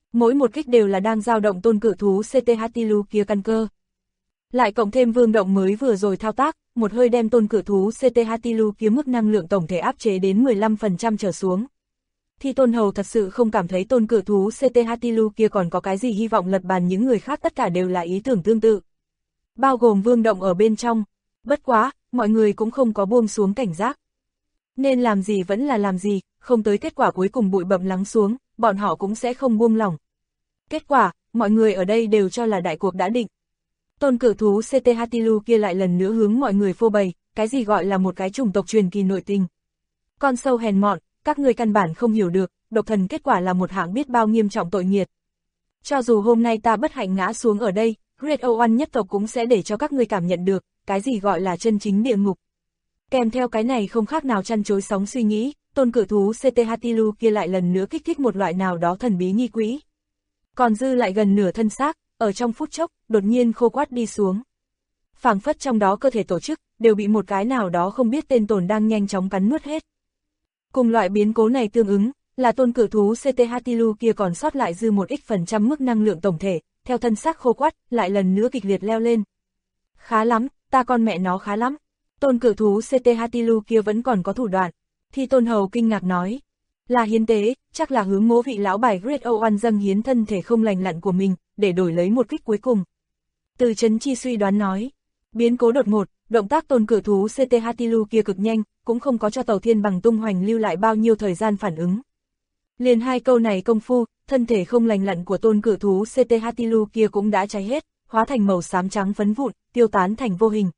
Mỗi một kích đều là đang dao động tôn cự thú CT Hatilu kia căn cơ. Lại cộng thêm Vương Động mới vừa rồi thao tác, một hơi đem tôn cự thú CT Hatilu kia mức năng lượng tổng thể áp chế đến 15% trở xuống. Thì Tôn Hầu thật sự không cảm thấy tôn cự thú CT Hatilu kia còn có cái gì hy vọng lật bàn, những người khác tất cả đều là ý tưởng tương tự. Bao gồm Vương Động ở bên trong. Bất quá, mọi người cũng không có buông xuống cảnh giác. Nên làm gì vẫn là làm gì, không tới kết quả cuối cùng bụi bặm lắng xuống, bọn họ cũng sẽ không buông lỏng. Kết quả, mọi người ở đây đều cho là đại cuộc đã định. Tôn cự thú CT Hatilu kia lại lần nữa hướng mọi người phô bày, cái gì gọi là một cái chủng tộc truyền kỳ nội tình. Con sâu hèn mọn, các ngươi căn bản không hiểu được, độc thần kết quả là một hạng biết bao nghiêm trọng tội nghiệt. Cho dù hôm nay ta bất hạnh ngã xuống ở đây, Great Oan nhất tộc cũng sẽ để cho các ngươi cảm nhận được, cái gì gọi là chân chính địa ngục. Kèm theo cái này không khác nào chăn chối sóng suy nghĩ, tôn cự thú CT Hatilu kia lại lần nữa kích thích một loại nào đó thần bí nghi quỹ. Còn dư lại gần nửa thân xác, ở trong phút chốc, đột nhiên khô quát đi xuống. Phảng phất trong đó cơ thể tổ chức, đều bị một cái nào đó không biết tên tồn đang nhanh chóng cắn nuốt hết. Cùng loại biến cố này tương ứng, là tôn cự thú CT Hatilu kia còn sót lại dư một ít phần trăm mức năng lượng tổng thể, theo thân xác khô quắt, lại lần nữa kịch liệt leo lên. Khá lắm, ta con mẹ nó khá lắm. Tôn cự thú CT Hatilu kia vẫn còn có thủ đoạn. Thì Tôn Hầu kinh ngạc nói, là hiến tế, chắc là hướng mỗ vị lão bài Great Oan dâng hiến thân thể không lành lặn của mình, để đổi lấy một kích cuối cùng. Từ Trấn Chi suy đoán nói, biến cố đột ngột, động tác tôn cự thú CT Hatilu kia cực nhanh, cũng không có cho Tàu Thiên Bằng tung hoành lưu lại bao nhiêu thời gian phản ứng. Liền hai câu này công phu, thân thể không lành lặn của tôn cự thú CT Hatilu kia cũng đã cháy hết, hóa thành màu xám trắng phấn vụn, tiêu tán thành vô hình.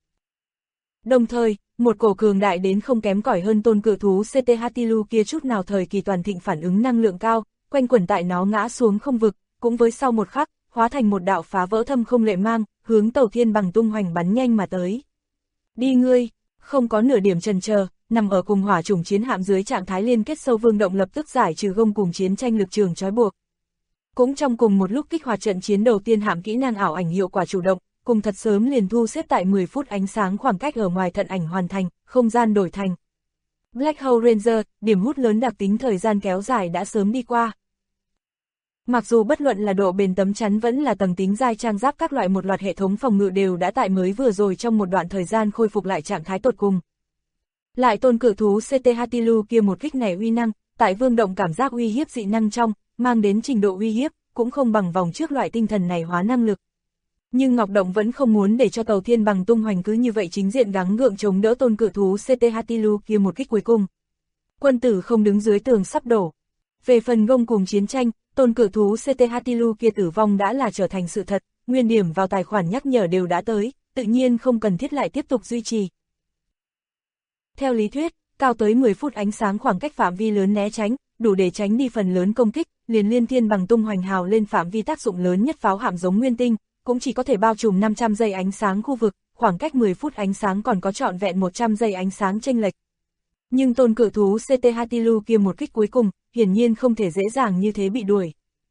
Đồng thời, một cổ cường đại đến không kém cỏi hơn tôn cự thú CT Hatilu kia chút nào thời kỳ toàn thịnh phản ứng năng lượng cao, quanh quẩn tại nó ngã xuống không vực, cũng với sau một khắc, hóa thành một đạo phá vỡ thâm không lệ mang, hướng Tàu Thiên Bằng tung hoành bắn nhanh mà tới. Đi ngươi, không có nửa điểm chần chờ, nằm ở cùng hỏa chủng chiến hạm dưới trạng thái liên kết sâu Vương Động lập tức giải trừ gông cùng chiến tranh lực trường trói buộc. Cũng trong cùng một lúc kích hoạt trận chiến đầu tiên hạm kỹ năng ảo ảnh hiệu quả chủ động, cùng thật sớm liền thu xếp tại 10 phút ánh sáng khoảng cách ở ngoài thận ảnh hoàn thành, không gian đổi thành. Black Hole Ranger, điểm hút lớn đặc tính thời gian kéo dài đã sớm đi qua. Mặc dù bất luận là độ bền tấm chắn vẫn là tầng tính dai trang giáp các loại một loạt hệ thống phòng ngự đều đã tại mới vừa rồi trong một đoạn thời gian khôi phục lại trạng thái tột cùng. Lại tôn cự thú CT Hatilu kia một kích này uy năng, tại Vương Động cảm giác uy hiếp dị năng trong, mang đến trình độ uy hiếp, cũng không bằng vòng trước loại tinh thần này hóa năng lực. Nhưng Ngọc Động vẫn không muốn để cho Tàu Thiên Bằng tung hoành cứ như vậy chính diện gắng gượng chống đỡ tôn cự thú CT Hatilu kia một kích cuối cùng. Quân tử không đứng dưới tường sắp đổ. Về phần gông cùng chiến tranh, tôn cự thú CT Hatilu kia tử vong đã là trở thành sự thật, nguyên điểm vào tài khoản nhắc nhở đều đã tới, tự nhiên không cần thiết lại tiếp tục duy trì. Theo lý thuyết, cao tới 10 phút ánh sáng khoảng cách phạm vi lớn né tránh, đủ để tránh đi phần lớn công kích, liền Liên Thiên Bằng tung hoành hào lên phạm vi tác dụng lớn nhất pháo hạm giống nguyên tinh, cũng chỉ có thể bao trùm 500 giây ánh sáng khu vực, khoảng cách 10 phút ánh sáng còn có trọn vẹn 100 giây ánh sáng chênh lệch. Nhưng tôn cự thú CT Hatilu kia một kích cuối cùng, hiển nhiên không thể dễ dàng như thế bị đuổi.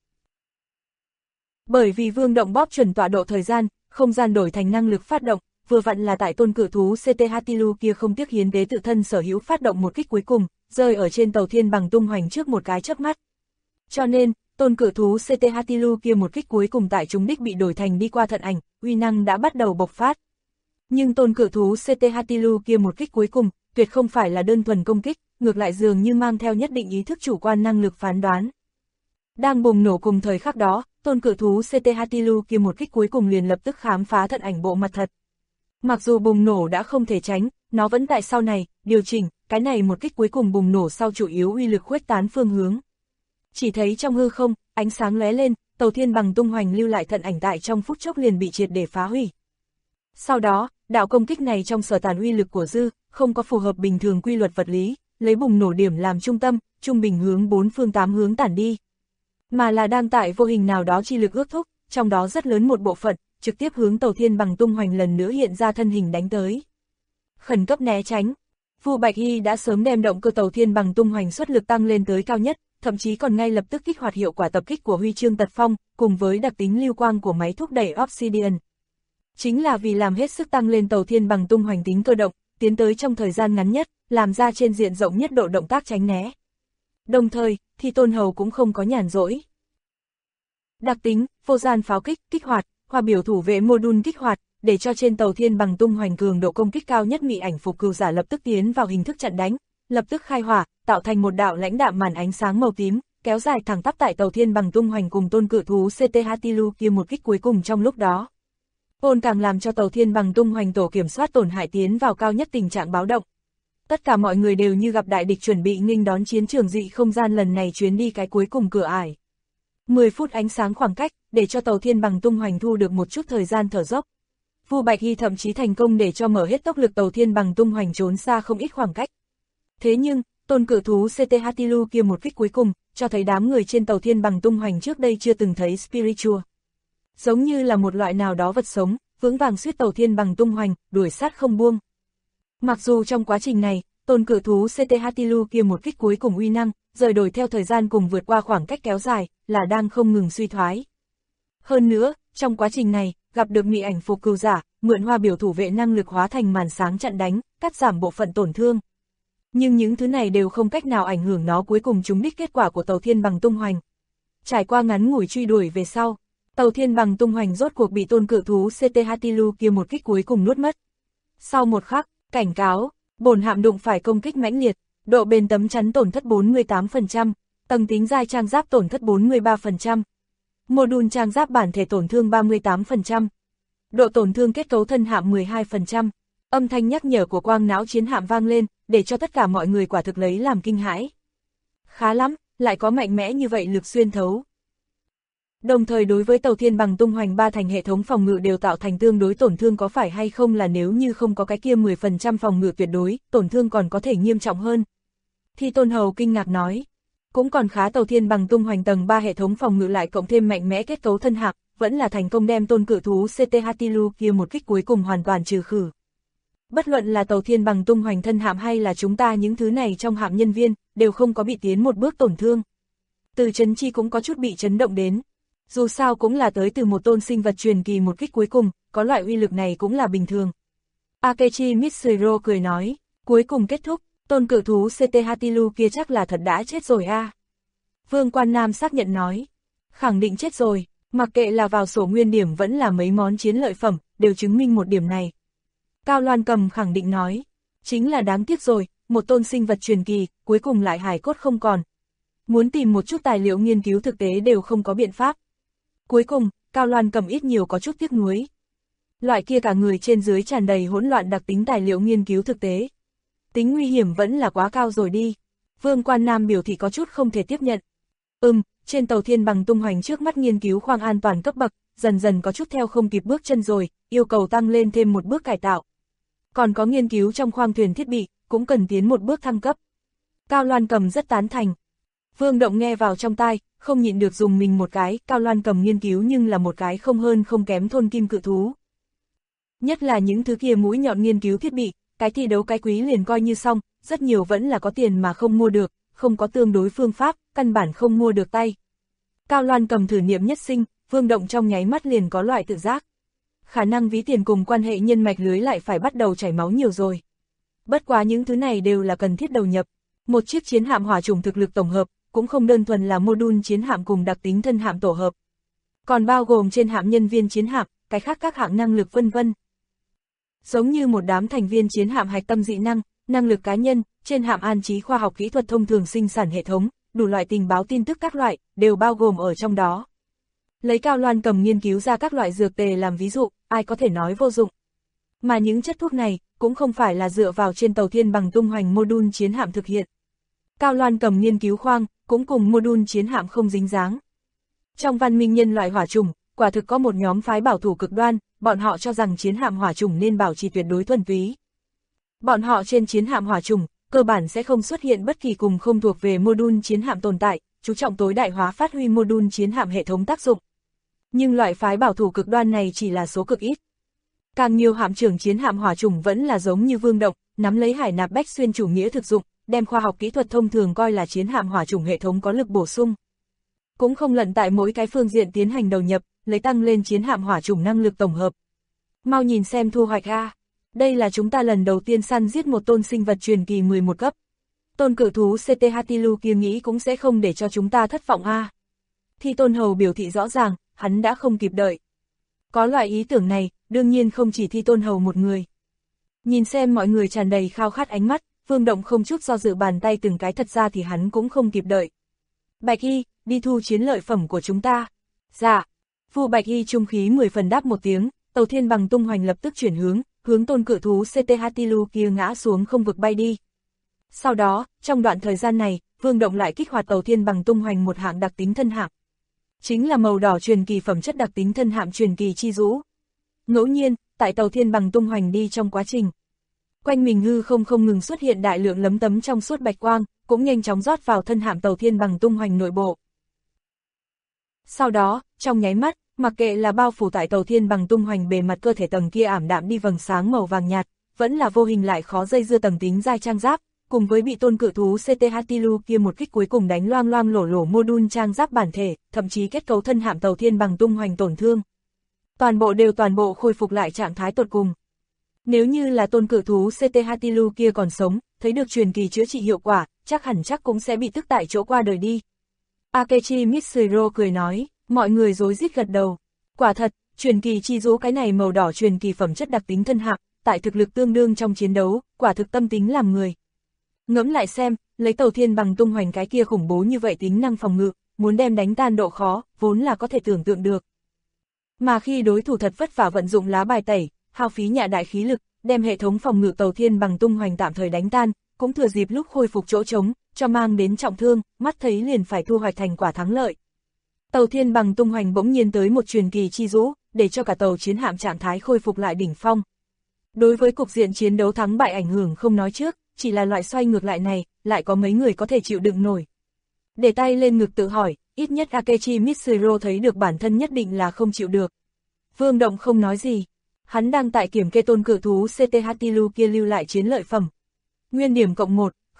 Bởi vì Vương Động bóp chuẩn tọa độ thời gian, không gian đổi thành năng lực phát động, vừa vặn là tại tôn cự thú CT Hatilu kia không tiếc hiến tế tự thân sở hữu phát động một kích cuối cùng, rơi ở trên Tàu Thiên Bằng tung hoành trước một cái chớp mắt. Cho nên, tôn cự thú CT Hatilu kia một kích cuối cùng tại trúng đích bị đổi thành đi qua thận ảnh, uy năng đã bắt đầu bộc phát. Nhưng tôn cự thú CT Hatilu kia một kích cuối cùng, tuyệt không phải là đơn thuần công kích, ngược lại dường như mang theo nhất định ý thức chủ quan năng lực phán đoán. Đang bùng nổ cùng thời khắc đó, tôn cự thú CT Hatilu kia một kích cuối cùng liền lập tức khám phá thận ảnh bộ mặt thật. Mặc dù bùng nổ đã không thể tránh, nó vẫn tại sau này, điều chỉnh, cái này một kích cuối cùng bùng nổ sau chủ yếu uy lực khuếch tán phương hướng. Chỉ thấy trong hư không, ánh sáng lóe lên, Tàu Thiên Bằng tung hoành lưu lại thận ảnh tại trong phút chốc liền bị triệt để phá hủy. Sau đó, đạo công kích này trong sở tàn uy lực của dư, không có phù hợp bình thường quy luật vật lý, lấy bùng nổ điểm làm trung tâm, trung bình hướng 4 phương 8 hướng tản đi. Mà là đang tại vô hình nào đó chi lực ước thúc, trong đó rất lớn một bộ phận, trực tiếp hướng Tàu Thiên Bằng tung hoành lần nữa hiện ra thân hình đánh tới. Khẩn cấp né tránh. Vu Bạch Hy đã sớm đem động cơ Tàu Thiên Bằng tung hoành suất lực tăng lên tới cao nhất, thậm chí còn ngay lập tức kích hoạt hiệu quả tập kích của huy chương tật phong, cùng với đặc tính lưu quang của máy thúc đẩy Obsidian. Chính là vì làm hết sức tăng lên Tàu Thiên Bằng tung hoành tính cơ động, tiến tới trong thời gian ngắn nhất, làm ra trên diện rộng nhất độ động tác tránh né. Đồng thời, thì Tôn Hầu cũng không có nhàn rỗi. Đặc tính, vô gian pháo kích, kích hoạt, hoa biểu thủ vệ module kích hoạt, để cho trên tàu thiên bằng tung hoành cường độ công kích cao nhất mị ảnh phục cừu giả lập tức tiến vào hình thức chặn đánh, lập tức khai hỏa, tạo thành một đạo lãnh đạm màn ánh sáng màu tím, kéo dài thẳng tắp tại tàu thiên bằng tung hoành cùng tôn cự thú CT Hatilu kia một kích cuối cùng trong lúc đó. Ôn càng làm cho tàu thiên bằng tung hoành tổ kiểm soát tổn hại tiến vào cao nhất tình trạng báo động. Tất cả mọi người đều như gặp đại địch chuẩn bị nghênh đón chiến trường dị không gian lần này chuyến đi cái cuối cùng cửa ải. 10 phút ánh sáng khoảng cách, để cho tàu thiên bằng tung hoành thu được một chút thời gian thở dốc. Vu Bạch Hy thậm chí thành công để cho mở hết tốc lực tàu thiên bằng tung hoành trốn xa không ít khoảng cách. Thế nhưng, tôn cự thú CT Hatilu kia một kích cuối cùng, cho thấy đám người trên tàu thiên bằng tung hoành trước đây chưa từng thấy spiritual. Giống như là một loại nào đó vật sống, vững vàng suýt tàu thiên bằng tung hoành, đuổi sát không buông. Mặc dù trong quá trình này, tôn cự thú CT Hatilu kia một kích cuối cùng uy năng, rời đổi theo thời gian cùng vượt qua khoảng cách kéo dài, là đang không ngừng suy thoái. Hơn nữa, trong quá trình này, gặp được mị ảnh phục cừu giả, mượn hoa biểu thủ vệ năng lực hóa thành màn sáng chặn đánh, cắt giảm bộ phận tổn thương. Nhưng những thứ này đều không cách nào ảnh hưởng nó cuối cùng trúng đích kết quả của tàu thiên bằng tung hoành. Trải qua ngắn ngủi truy đuổi về sau, tàu thiên bằng tung hoành rốt cuộc bị tôn cự thú CT Hatilu kia một kích cuối cùng nuốt mất. Sau một khắc, cảnh cáo, bổn hạm đụng phải công kích mãnh liệt, độ bền tấm chắn tổn thất 48%, tầng tính dai trang giáp tổn thất 43%, module trang giáp bản thể tổn thương 38%, độ tổn thương kết cấu thân hạm 12%. Âm thanh nhắc nhở của quang não chiến hạm vang lên, để cho tất cả mọi người quả thực lấy làm kinh hãi. Khá lắm, lại có mạnh mẽ như vậy lực xuyên thấu. Đồng thời đối với tàu thiên bằng tung hoành 3 thành hệ thống phòng ngự đều tạo thành tương đối tổn thương, có phải hay không là nếu như không có cái kia 10% phòng ngự tuyệt đối, tổn thương còn có thể nghiêm trọng hơn. Thi Tôn Hầu kinh ngạc nói, cũng còn khá, tàu thiên bằng tung hoành tầng 3 hệ thống phòng ngự lại cộng thêm mạnh mẽ kết cấu thân hạm, vẫn là thành công đem tôn cự thú CT Hatilu kia một kích cuối cùng hoàn toàn trừ khử. Bất luận là tàu thiên bằng tung hoành thân hạm hay là chúng ta những thứ này trong hạm nhân viên, đều không có bị tiến một bước tổn thương. Từ Chấn Chi cũng có chút bị chấn động đến. Dù sao cũng là tới từ một tôn sinh vật truyền kỳ một kích cuối cùng, có loại uy lực này cũng là bình thường. Akechi Mitsuro cười nói, cuối cùng kết thúc, tôn cự thú CT Hatilu kia chắc là thật đã chết rồi a. Vương Quan Nam xác nhận nói, khẳng định chết rồi, mặc kệ là vào sổ nguyên điểm vẫn là mấy món chiến lợi phẩm, đều chứng minh một điểm này. Cao Loan Cầm khẳng định nói, chính là đáng tiếc rồi, một tôn sinh vật truyền kỳ, cuối cùng lại hài cốt không còn. Muốn tìm một chút tài liệu nghiên cứu thực tế đều không có biện pháp. Cuối cùng, Cao Loan Cầm ít nhiều có chút tiếc nuối. Loại kia cả người trên dưới tràn đầy hỗn loạn đặc tính tài liệu nghiên cứu thực tế. Tính nguy hiểm vẫn là quá cao rồi đi. Vương Quan Nam biểu thị có chút không thể tiếp nhận. Trên tàu thiên bằng tung hoành trước mắt nghiên cứu khoang an toàn cấp bậc, dần dần có chút theo không kịp bước chân rồi, yêu cầu tăng lên thêm một bước cải tạo. Còn có nghiên cứu trong khoang thuyền thiết bị, cũng cần tiến một bước thăng cấp. Cao Loan Cầm rất tán thành. Vương Động nghe vào trong tai, không nhịn được dùng mình một cái, Cao Loan Cầm nghiên cứu nhưng là một cái không hơn không kém thôn kim cự thú. Nhất là những thứ kia mũi nhọn nghiên cứu thiết bị, cái thi đấu cái quý liền coi như xong, rất nhiều vẫn là có tiền mà không mua được, không có tương đối phương pháp, căn bản không mua được tay. Cao Loan Cầm thử niệm nhất sinh, Vương Động trong nháy mắt liền có loại tự giác. Khả năng ví tiền cùng quan hệ nhân mạch lưới lại phải bắt đầu chảy máu nhiều rồi. Bất quá những thứ này đều là cần thiết đầu nhập. Một chiếc chiến hạm hỏa chủng thực lực tổng hợp, cũng không đơn thuần là module chiến hạm cùng đặc tính thân hạm tổ hợp. Còn bao gồm trên hạm nhân viên chiến hạm, cái khác các hạng năng lực vân vân. Giống như một đám thành viên chiến hạm hạch tâm dị năng, năng lực cá nhân, trên hạm an trí khoa học kỹ thuật thông thường sinh sản hệ thống, đủ loại tình báo tin tức các loại, đều bao gồm ở trong đó. Lấy Cao Loan Cầm nghiên cứu ra các loại dược tề làm ví dụ, ai có thể nói vô dụng. Mà những chất thuốc này, cũng không phải là dựa vào trên tàu thiên bằng tung hoành module chiến hạm thực hiện. Cao Loan Cầm nghiên cứu khoang, cũng cùng module chiến hạm không dính dáng. Trong văn minh nhân loại hỏa chủng, quả thực có một nhóm phái bảo thủ cực đoan, bọn họ cho rằng chiến hạm hỏa chủng nên bảo trì tuyệt đối thuần túy. Bọn họ trên chiến hạm hỏa chủng, cơ bản sẽ không xuất hiện bất kỳ cùng không thuộc về module chiến hạm tồn tại, chú trọng tối đại hóa phát huy module chiến hạm hệ thống tác dụng. Nhưng loại phái bảo thủ cực đoan này chỉ là số cực ít. Càng nhiều hạm trưởng chiến hạm hỏa chủng vẫn là giống như Vương Động, nắm lấy hải nạp bách xuyên chủ nghĩa thực dụng, đem khoa học kỹ thuật thông thường coi là chiến hạm hỏa chủng hệ thống có lực bổ sung. Cũng không lận tại mỗi cái phương diện tiến hành đầu nhập, lấy tăng lên chiến hạm hỏa chủng năng lực tổng hợp. Mau nhìn xem thu hoạch a. Đây là chúng ta lần đầu tiên săn giết một tôn sinh vật truyền kỳ 11 cấp. Tôn cự thú CT Hatilu kia nghĩ cũng sẽ không để cho chúng ta thất vọng a. Thi Tôn Hầu biểu thị rõ ràng, hắn đã không kịp đợi. Có loại ý tưởng này, đương nhiên không chỉ Thi Tôn Hầu một người. Nhìn xem mọi người tràn đầy khao khát ánh mắt, Vương Động không chút do dự bàn tay từng cái, thật ra thì hắn cũng không kịp đợi. Bạch Y, đi thu chiến lợi phẩm của chúng ta. Dạ. Vu Bạch Y trung khí 10 phần đáp một tiếng, tàu thiên bằng tung hoành lập tức chuyển hướng tôn cự thú CT-Hatilu kia ngã xuống không vực bay đi. Sau đó, trong đoạn thời gian này, Vương Động lại kích hoạt tàu thiên bằng tung hoành một hạng đặc tính thân hạng. Chính là màu đỏ truyền kỳ phẩm chất đặc tính thân hạm truyền kỳ chi dũ. Ngẫu nhiên, tại tàu thiên bằng tung hoành đi trong quá trình, quanh mình hư không ngừng xuất hiện đại lượng lấm tấm trong suốt bạch quang, cũng nhanh chóng rót vào thân hạm tàu thiên bằng tung hoành nội bộ. Sau đó, trong nháy mắt, mặc kệ là bao phủ tại tàu thiên bằng tung hoành bề mặt cơ thể tầng kia ảm đạm đi vầng sáng màu vàng nhạt, vẫn là vô hình lại khó dây dưa tầng tính giai trang giáp, cùng với bị tôn cự thú CT-Hatilu kia một kích cuối cùng đánh loang loang lổ lổ module trang giáp bản thể, thậm chí kết cấu thân hạm tàu thiên bằng tung hoành tổn thương. Toàn bộ khôi phục lại trạng thái tột cùng. Nếu như là tôn cự thú CT-Hatilu kia còn sống, thấy được truyền kỳ chữa trị hiệu quả, chắc cũng sẽ bị tức tại chỗ qua đời đi. Akechi Mitsuro cười nói, mọi người rối rít gật đầu. Quả thật, truyền kỳ chi dũ cái này màu đỏ truyền kỳ phẩm chất đặc tính thân hạng, tại thực lực tương đương trong chiến đấu, quả thực tâm tính làm người. Ngẫm lại xem, lấy tàu thiên bằng tung hoành cái kia khủng bố như vậy tính năng phòng ngự, muốn đem đánh tan độ khó, vốn là có thể tưởng tượng được. Mà khi đối thủ thật vất vả vận dụng lá bài tẩy, hao phí nhạ đại khí lực, đem hệ thống phòng ngự tàu thiên bằng tung hoành tạm thời đánh tan, cũng thừa dịp lúc khôi phục chỗ trống, cho mang đến trọng thương, mắt thấy liền phải thu hoạch thành quả thắng lợi. Tàu thiên bằng tung hoành bỗng nhiên tới một truyền kỳ chi dũ, để cho cả tàu chiến hạm trạng thái khôi phục lại đỉnh phong. Đối với cục diện chiến đấu thắng bại ảnh hưởng không nói trước, chỉ là loại xoay ngược lại này, lại có mấy người có thể chịu đựng nổi. Để tay lên ngực tự hỏi, ít nhất Akechi Mitsuro thấy được bản thân nhất định là không chịu được. Vương Động không nói gì. Hắn đang tại kiểm kê tôn cự thú CT-Hatilu kia lưu lại chiến lợi phẩm. Nguyên điểm cộng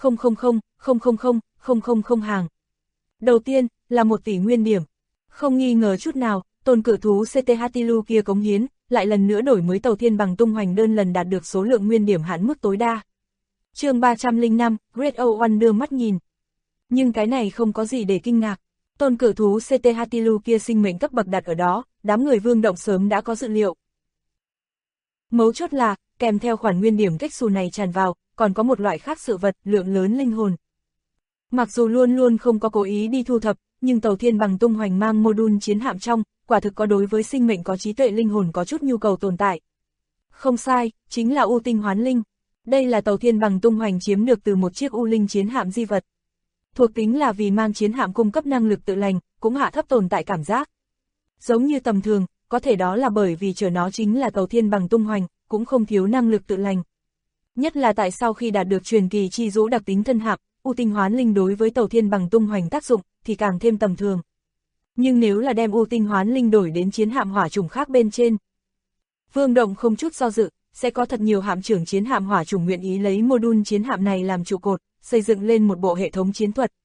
1,000,000,000 hàng. Đầu tiên, là 1 tỷ nguyên điểm. Không nghi ngờ chút nào, tôn cự thú CT-Hatilu kia cống hiến, lại lần nữa đổi mới tàu thiên bằng tung hoành đơn lần đạt được số lượng nguyên điểm hạn mức tối đa. Chương 305, Great O1 đưa mắt nhìn. Nhưng cái này không có gì để kinh ngạc. Tôn cự thú CT-Hatilu kia sinh mệnh cấp bậc đặt ở đó, đám người Vương Động sớm đã có dự liệu. Mấu chốt là, kèm theo khoản nguyên điểm cách xù này tràn vào, còn có một loại khác sự vật, lượng lớn linh hồn. Mặc dù luôn luôn không có cố ý đi thu thập, nhưng tàu thiên bằng tung hoành mang module chiến hạm trong, quả thực có đối với sinh mệnh có trí tuệ linh hồn có chút nhu cầu tồn tại. Không sai, chính là U tinh hoán linh. Đây là tàu thiên bằng tung hoành chiếm được từ một chiếc U linh chiến hạm di vật. Thuộc tính là vì mang chiến hạm cung cấp năng lực tự lành, cũng hạ thấp tồn tại cảm giác. Giống như tầm thường, có thể đó là bởi vì chở nó chính là tàu thiên bằng tung hoành, cũng không thiếu năng lực tự lành. Nhất là tại sau khi đạt được truyền kỳ chi dũ đặc tính thân hạm, U tinh hoán linh đối với tàu thiên bằng tung hoành tác dụng, thì càng thêm tầm thường. Nhưng nếu là đem U tinh hoán linh đổi đến chiến hạm hỏa chủng khác bên trên, Vương Động không chút do dự, sẽ có thật nhiều hạm trưởng chiến hạm hỏa chủng nguyện ý lấy module chiến hạm này làm trụ cột, xây dựng lên một bộ hệ thống chiến thuật.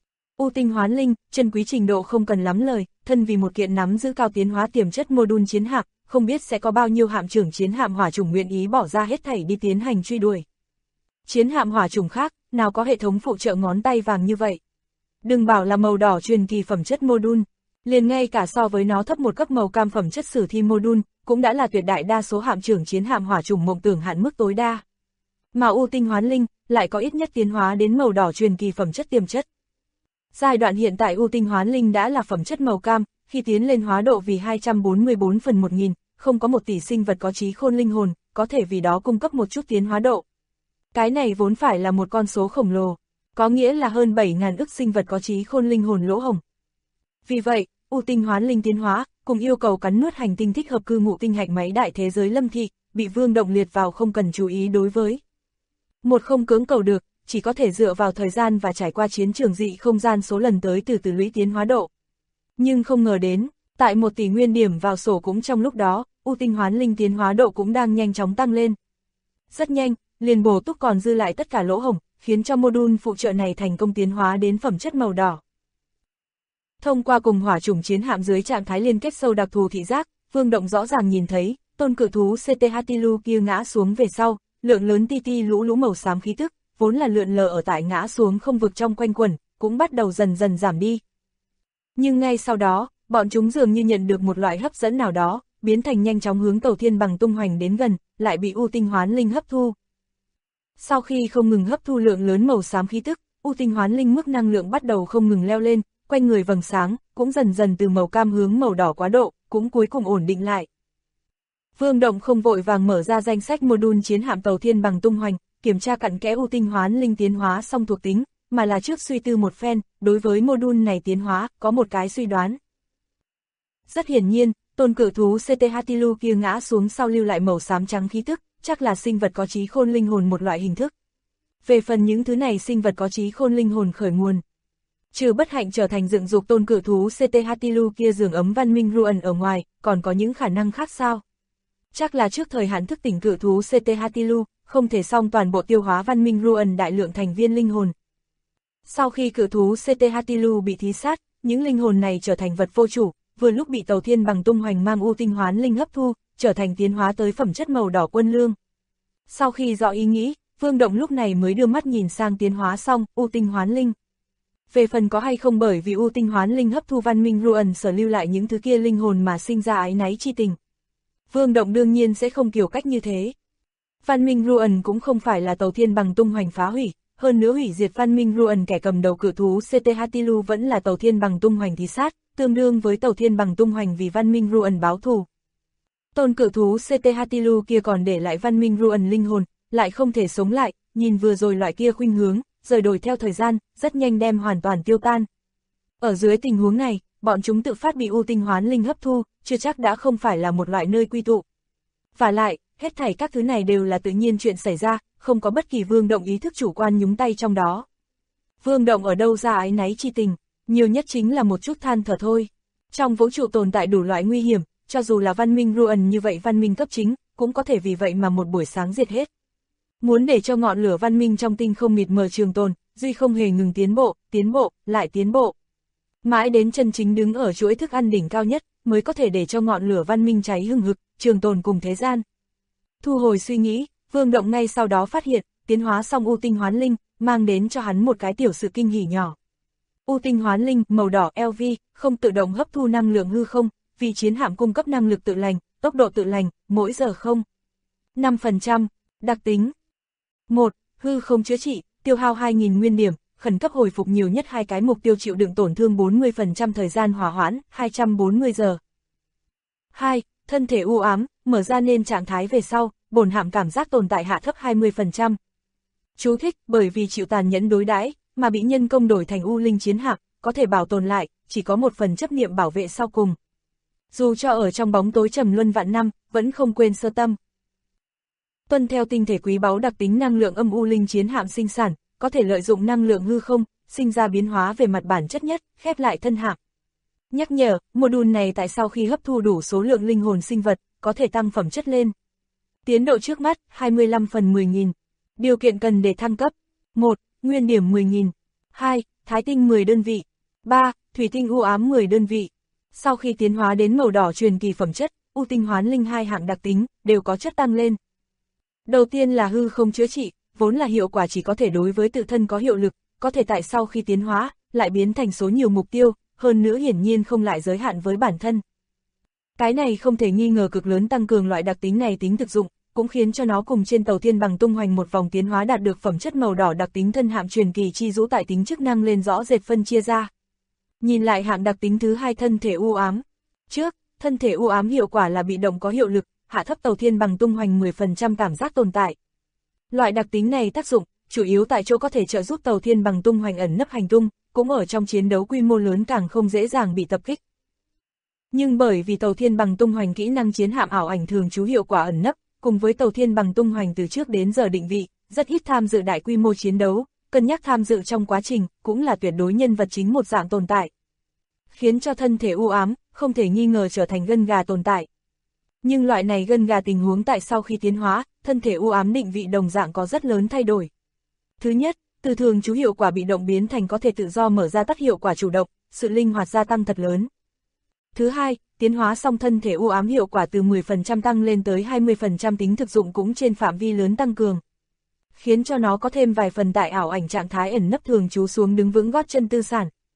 U tinh hoán linh, chân quý trình độ không cần lắm lời, thân vì một kiện nắm giữ cao tiến hóa tiềm chất module chiến hạm, không biết sẽ có bao nhiêu hạm trưởng chiến hạm hỏa chủng nguyện ý bỏ ra hết thảy đi tiến hành truy đuổi. Chiến hạm hỏa chủng khác, nào có hệ thống phụ trợ ngón tay vàng như vậy. Đừng bảo là màu đỏ truyền kỳ phẩm chất module, liền ngay cả so với nó thấp một cấp màu cam phẩm chất sử thi module, cũng đã là tuyệt đại đa số hạm trưởng chiến hạm hỏa chủng mộng tưởng hạn mức tối đa. Mà U tinh hoán linh, lại có ít nhất tiến hóa đến màu đỏ truyền kỳ phẩm chất tiềm chất. Giai đoạn hiện tại U tinh hoán linh đã là phẩm chất màu cam, khi tiến lên hóa độ vì 244/1000, không có 1 tỷ sinh vật có trí khôn linh hồn, có thể vì đó cung cấp một chút tiến hóa độ. Cái này vốn phải là một con số khổng lồ, có nghĩa là hơn 7.000 ức sinh vật có trí khôn linh hồn lỗ hổng. Vì vậy, U tinh hoán linh tiến hóa, cùng yêu cầu cắn nuốt hành tinh thích hợp cư ngụ tinh hạch máy đại thế giới lâm thị, bị Vương Động liệt vào không cần chú ý đối với. Một không cưỡng cầu được, chỉ có thể dựa vào thời gian và trải qua chiến trường dị không gian số lần tới từ lũy tiến hóa độ. Nhưng không ngờ đến, tại 1 tỷ nguyên điểm vào sổ cũng trong lúc đó, U tinh hoán linh tiến hóa độ cũng đang nhanh chóng tăng lên. Rất nhanh, liền bổ túc còn dư lại tất cả lỗ hổng, khiến cho module phụ trợ này thành công tiến hóa đến phẩm chất màu đỏ. Thông qua cùng hỏa chủng chiến hạm dưới trạng thái liên kết sâu đặc thù thị giác, Vương Động rõ ràng nhìn thấy, tôn cự thú CT-Hatilu kia ngã xuống về sau, lượng lớn ti lũ màu xám khí tức, vốn là lượn lờ ở tại ngã xuống không vực trong quanh quẩn, cũng bắt đầu dần dần giảm đi. Nhưng ngay sau đó, Bọn chúng dường như nhận được một loại hấp dẫn nào đó, biến thành nhanh chóng hướng Tàu Thiên Bằng tung hoành đến gần, lại bị U Tinh Hoán Linh hấp thu. Sau khi không ngừng hấp thu lượng lớn màu xám khí tức, U Tinh Hoán Linh mức năng lượng bắt đầu không ngừng leo lên, quanh người vầng sáng, cũng dần dần từ màu cam hướng màu đỏ quá độ, cũng cuối cùng ổn định lại. Vương Động không vội vàng mở ra danh sách module chiến hạm Tàu Thiên Bằng tung hoành, kiểm tra cặn kẽ U Tinh Hoán Linh tiến hóa xong thuộc tính, mà là trước suy tư một phen, đối với module này tiến hóa, có một cái suy đoán. Rất hiển nhiên, tôn cự thú CT Hatilu kia ngã xuống sau lưu lại màu xám trắng khí tức, chắc là sinh vật có trí khôn linh hồn một loại hình thức. Về phần những thứ này sinh vật có trí khôn linh hồn khởi nguồn, trừ bất hạnh trở thành dựng dục tôn cự thú CT Hatilu kia giường ấm văn minh Ruan ở ngoài, còn có những khả năng khác sao? Chắc là trước thời hạn thức tỉnh cự thú CT Hatilu, không thể xong toàn bộ tiêu hóa văn minh Ruan đại lượng thành viên linh hồn. Sau khi cự thú CT Hatilu bị thí sát, những linh hồn này trở thành vật vô chủ, vừa lúc bị Tàu Thiên Bằng tung hoành mang U Tinh Hoán Linh hấp thu, trở thành tiến hóa tới phẩm chất màu đỏ quân lương. Sau khi rõ ý nghĩ, Vương Động lúc này mới đưa mắt nhìn sang tiến hóa xong U Tinh Hoán Linh. Về phần có hay không bởi vì U Tinh Hoán Linh hấp thu văn minh Ruan sở lưu lại những thứ kia linh hồn mà sinh ra áy náy chi tình, Vương Động đương nhiên sẽ không kiểu cách như thế. Văn minh Ruan cũng không phải là Tàu Thiên Bằng tung hoành phá hủy, hơn nữa hủy diệt văn minh Ruan kẻ cầm đầu cự thú CT Hatilu vẫn là Tàu Thiên Bằng tung hoành thí sát, tương đương với Tàu Thiên Bằng tung hoành vì văn minh Ruan báo thù. Tôn cự thú CT Hatilu kia còn để lại văn minh Ruan linh hồn, lại không thể sống lại, nhìn vừa rồi loại kia khuynh hướng, rời đổi theo thời gian, rất nhanh đem hoàn toàn tiêu tan. Ở dưới tình huống này, bọn chúng tự phát bị U Tinh Hoán Linh hấp thu, chưa chắc đã không phải là một loại nơi quy tụ. Và lại, hết thảy các thứ này đều là tự nhiên chuyện xảy ra, không có bất kỳ Vương Động ý thức chủ quan nhúng tay trong đó. Vương Động ở đâu ra áy náy chi tình, nhiều nhất chính là một chút than thở thôi. Trong vũ trụ tồn tại đủ loại nguy hiểm, cho dù là văn minh Ruan như vậy văn minh cấp chính, cũng có thể vì vậy mà một buổi sáng diệt hết. Muốn để cho ngọn lửa văn minh trong tinh không mịt mờ trường tồn, duy không hề ngừng tiến bộ, lại tiến bộ. Mãi đến chân chính đứng ở chuỗi thức ăn đỉnh cao nhất, mới có thể để cho ngọn lửa văn minh cháy hừng hực, trường tồn cùng thế gian. Thu hồi suy nghĩ, Vương Động ngay sau đó phát hiện, tiến hóa xong U Tinh Hoán Linh, mang đến cho hắn một cái tiểu sự kinh hỉ nhỏ. U Tinh Hoán Linh, màu đỏ LV, không tự động hấp thu năng lượng hư không, vì chiến hạm cung cấp năng lực tự lành, tốc độ tự lành, mỗi giờ 5%, đặc tính. 1. Hư không chữa trị, tiêu hao 2.000 nguyên điểm, khẩn cấp hồi phục nhiều nhất 2 cái mục tiêu chịu đựng tổn thương 40% thời gian hỏa hoãn, 240 giờ. 2. Thân thể u ám, mở ra nên trạng thái về sau, bổn hạm cảm giác tồn tại hạ thấp 20%. Chú thích, bởi vì chịu tàn nhẫn đối đãi mà bị nhân công đổi thành U Linh chiến hạm, có thể bảo tồn lại, chỉ có một phần chấp niệm bảo vệ sau cùng. Dù cho ở trong bóng tối trầm luân vạn năm, vẫn không quên sơ tâm. Tuân theo tinh thể quý báu đặc tính năng lượng âm U Linh chiến hạm sinh sản, có thể lợi dụng năng lượng hư không, sinh ra biến hóa về mặt bản chất nhất, khép lại thân hạm. Nhắc nhở, module này tại sau khi hấp thu đủ số lượng linh hồn sinh vật, có thể tăng phẩm chất lên. Tiến độ trước mắt, 25 phần 10.000. Điều kiện cần để thăng cấp. 1. Nguyên điểm 10.000. 2. Thái tinh 10 đơn vị. 3. Thủy tinh u ám 10 đơn vị. Sau khi tiến hóa đến màu đỏ truyền kỳ phẩm chất, U Tinh Hoán Linh 2 hạng đặc tính, đều có chất tăng lên. Đầu tiên là hư không chữa trị, vốn là hiệu quả chỉ có thể đối với tự thân có hiệu lực, có thể tại sau khi tiến hóa, lại biến thành số nhiều mục tiêu, hơn nữa hiển nhiên không lại giới hạn với bản thân. Cái này không thể nghi ngờ cực lớn tăng cường loại đặc tính này tính thực dụng, cũng khiến cho nó cùng trên Tàu Thiên Bằng tung hoành một vòng tiến hóa đạt được phẩm chất màu đỏ đặc tính thân hạm truyền kỳ chi rũ tại tính chức năng lên rõ rệt phân chia ra. Nhìn lại hạng đặc tính thứ 2 thân thể u ám. Trước, thân thể u ám hiệu quả là bị động có hiệu lực, hạ thấp Tàu Thiên Bằng tung hoành 10% cảm giác tồn tại. Loại đặc tính này tác dụng, chủ yếu tại chỗ có thể trợ giúp Tàu Thiên Bằng tung hoành ẩn nấp hành tung, cũng ở trong chiến đấu quy mô lớn càng không dễ dàng bị tập kích. Nhưng bởi vì Tàu Thiên Bằng tung hoành kỹ năng chiến hạm ảo ảnh thường trú hiệu quả ẩn nấp, cùng với Tàu Thiên Bằng tung hoành từ trước đến giờ định vị, rất ít tham dự đại quy mô chiến đấu, cân nhắc tham dự trong quá trình, cũng là tuyệt đối nhân vật chính một dạng tồn tại. Khiến cho thân thể u ám, không thể nghi ngờ trở thành gân gà tồn tại. Nhưng loại này gân gà tình huống tại sau khi tiến hóa, thân thể u ám định vị đồng dạng có rất lớn thay đổi. Thứ nhất, từ thường trú hiệu quả bị động biến thành có thể tự do mở ra tắt hiệu quả chủ động, sự linh hoạt gia tăng thật lớn. Thứ hai, tiến hóa xong thân thể u ám hiệu quả từ 10% tăng lên tới 20% tính thực dụng cũng trên phạm vi lớn tăng cường. Khiến cho nó có thêm vài phần tại ảo ảnh trạng thái ẩn nấp thường trú xuống đứng vững gót chân tư sản.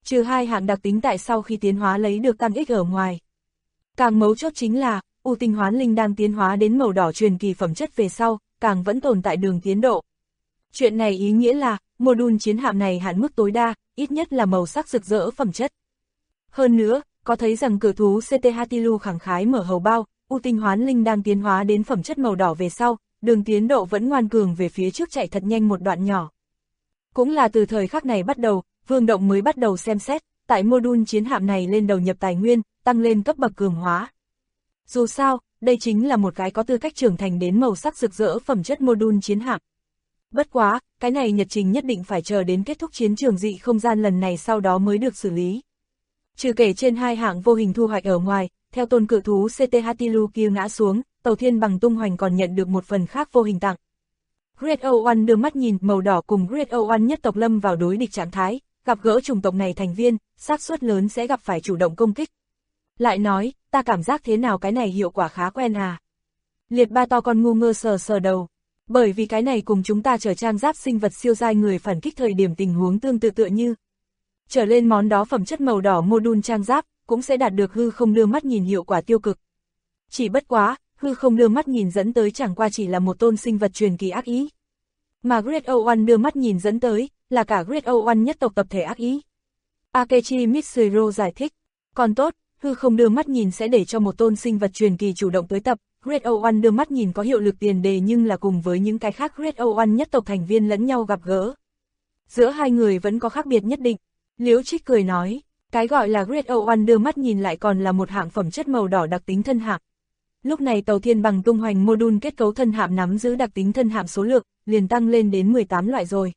Trừ hai hạng đặc tính tại sau khi tiến hóa lấy được tăng ích ở ngoài. Càng mấu chốt chính là, U Tinh Hoán Linh đang tiến hóa đến màu đỏ truyền kỳ phẩm chất về sau, càng vẫn tồn tại đường tiến độ. Chuyện này ý nghĩa là, module chiến hạm này hạn mức tối đa, ít nhất là màu sắc rực rỡ phẩm chất. Hơn nữa, có thấy rằng cự thú CT Hatilu khẳng khái mở hầu bao, U Tinh Hoán Linh đang tiến hóa đến phẩm chất màu đỏ về sau, đường tiến độ vẫn ngoan cường về phía trước chạy thật nhanh một đoạn nhỏ. Cũng là từ thời khắc này bắt đầu, Vương Động mới bắt đầu xem xét, tại module chiến hạm này lên đầu nhập tài nguyên, tăng lên cấp bậc cường hóa. Dù sao, đây chính là một cái có tư cách trưởng thành đến màu sắc rực rỡ phẩm chất module chiến hạm. Bất quá, cái này nhật trình nhất định phải chờ đến kết thúc chiến trường dị không gian lần này sau đó mới được xử lý. Trừ kể trên hai hạng vô hình thu hoạch ở ngoài, theo tôn cự thú CT Hatilu kia ngã xuống, Tàu Thiên Bằng tung hoành còn nhận được một phần khác vô hình tặng. Great O1 đưa mắt nhìn màu đỏ cùng Great O1 nhất tộc lâm vào đối địch trạng thái, gặp gỡ chủng tộc này thành viên, xác suất lớn sẽ gặp phải chủ động công kích. Lại nói, ta cảm giác thế nào cái này hiệu quả khá quen à. Liệt ba to con ngu ngơ sờ sờ đầu. Bởi vì cái này cùng chúng ta trở trang giáp sinh vật siêu giai người phản kích thời điểm tình huống tương tự tựa như. Trở lên món đó phẩm chất màu đỏ module trang giáp, cũng sẽ đạt được hư không đưa mắt nhìn hiệu quả tiêu cực. Chỉ bất quá, hư không đưa mắt nhìn dẫn tới chẳng qua chỉ là một tôn sinh vật truyền kỳ ác ý. Mà Great O1 đưa mắt nhìn dẫn tới, là cả Great O1 nhất tộc tập thể ác ý. Akechi Mitsuru giải thích, còn tốt, hư không đưa mắt nhìn sẽ để cho một tôn sinh vật truyền kỳ chủ động tới tập, Great O1 đưa mắt nhìn có hiệu lực tiền đề nhưng là cùng với những cái khác Great O1 nhất tộc thành viên lẫn nhau gặp gỡ. Giữa hai người vẫn có khác biệt nhất định, Liễu Trích cười nói, cái gọi là Great O1 đưa mắt nhìn lại còn là một hạng phẩm chất màu đỏ đặc tính thân hạng. Lúc này Tàu Thiên Bằng tung hoành module kết cấu thân hạm nắm giữ đặc tính thân hạm số lượng, liền tăng lên đến 18 loại rồi.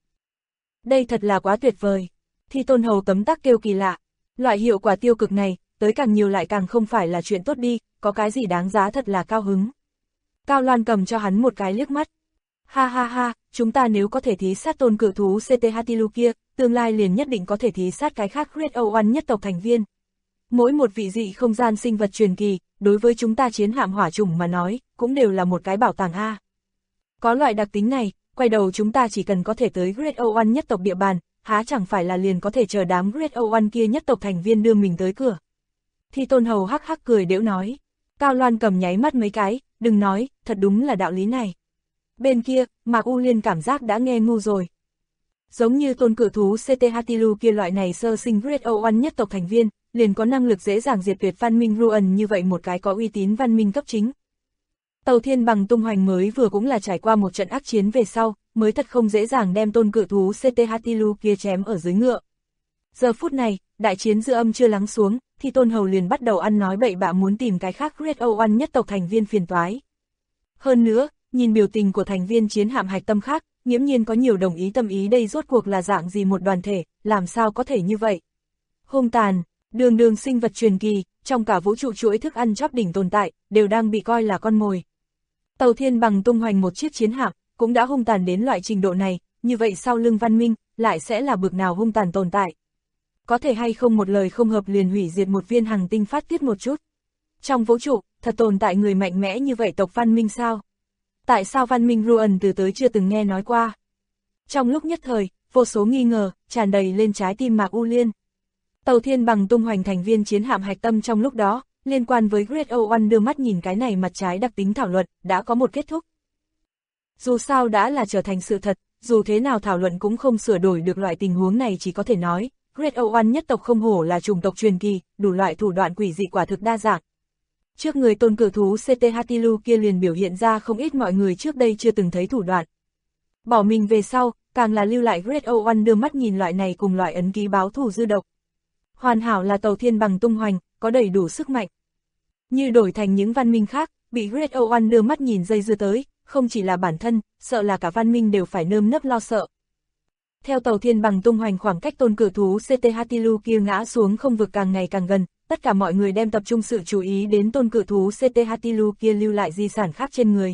Đây thật là quá tuyệt vời. Thi Tôn Hầu tấm tắc kêu kỳ lạ. Loại hiệu quả tiêu cực này, tới càng nhiều lại càng không phải là chuyện tốt đi, có cái gì đáng giá thật là cao hứng. Cao Loan cầm cho hắn một cái liếc mắt. Ha ha ha, chúng ta nếu có thể thí sát tôn cự thú CT Hatilu kia, tương lai liền nhất định có thể thí sát cái khác Great O1 nhất tộc thành viên. Mỗi một vị dị không gian sinh vật truyền kỳ, đối với chúng ta chiến hạm hỏa chủng mà nói, cũng đều là một cái bảo tàng A. Có loại đặc tính này, quay đầu chúng ta chỉ cần có thể tới Great O1 nhất tộc địa bàn, há chẳng phải là liền có thể chờ đám Great O1 kia nhất tộc thành viên đưa mình tới cửa. Thi Tôn Hầu hắc hắc cười đễu nói. Cao Loan cầm nháy mắt mấy cái, đừng nói, thật đúng là đạo lý này. Bên kia, Mạc U Liên cảm giác đã nghe ngu rồi. Giống như tôn cự thú CT Hatilu kia loại này sơ sinh Great O1 nhất tộc thành viên, liền có năng lực dễ dàng diệt tuyệt văn minh Ruan như vậy một cái có uy tín văn minh cấp chính. Tàu Thiên Bằng tung hoành mới vừa cũng là trải qua một trận ác chiến về sau, mới thật không dễ dàng đem tôn cự thú CT Hatilu kia chém ở dưới ngựa. Giờ phút này, đại chiến dư âm chưa lắng xuống, thì Tôn Hầu liền bắt đầu ăn nói bậy bạ muốn tìm cái khác Great O1 nhất tộc thành viên phiền toái. Hơn nữa, nhìn biểu tình của thành viên chiến hạm hạch tâm khác, nghiễm nhiên có nhiều đồng ý tâm ý đây rốt cuộc là dạng gì một đoàn thể, làm sao có thể như vậy. Hung tàn, đường đường sinh vật truyền kỳ, trong cả vũ trụ chuỗi thức ăn chóp đỉnh tồn tại, đều đang bị coi là con mồi. Tàu Thiên Bằng tung hoành một chiếc chiến hạm, cũng đã hung tàn đến loại trình độ này, như vậy sau lưng văn minh, lại sẽ là bực nào hung tàn tồn tại. Có thể hay không một lời không hợp liền hủy diệt một viên hành tinh phát tiết một chút. Trong vũ trụ, thật tồn tại người mạnh mẽ như vậy tộc văn minh sao? Tại sao văn minh Ruan từ tới chưa từng nghe nói qua? Trong lúc nhất thời, vô số nghi ngờ, tràn đầy lên trái tim Mạc U Liên. Tàu Thiên Bằng tung hoành thành viên chiến hạm hạch tâm trong lúc đó, liên quan với Great O1 đưa mắt nhìn cái này mặt trái đặc tính thảo luận, đã có một kết thúc. Dù sao đã là trở thành sự thật, dù thế nào thảo luận cũng không sửa đổi được loại tình huống này chỉ có thể nói, Great O1 nhất tộc không hổ là chủng tộc truyền kỳ, đủ loại thủ đoạn quỷ dị quả thực đa dạng. Trước người tôn cự thú CT Hatilu kia liền biểu hiện ra không ít mọi người trước đây chưa từng thấy thủ đoạn. Bỏ mình về sau, càng là lưu lại Great O1 đưa mắt nhìn loại này cùng loại ấn ký báo thù dư độc. Hoàn hảo là Tàu Thiên Bằng tung hoành, có đầy đủ sức mạnh. Như đổi thành những văn minh khác, bị Great O1 đưa mắt nhìn dây dưa tới, không chỉ là bản thân, sợ là cả văn minh đều phải nơm nớp lo sợ. Theo Tàu Thiên Bằng tung hoành khoảng cách tôn cự thú CT Hatilu kia ngã xuống không vực càng ngày càng gần, tất cả mọi người đem tập trung sự chú ý đến tôn cự thú CT Hatilu kia lưu lại di sản khác trên người.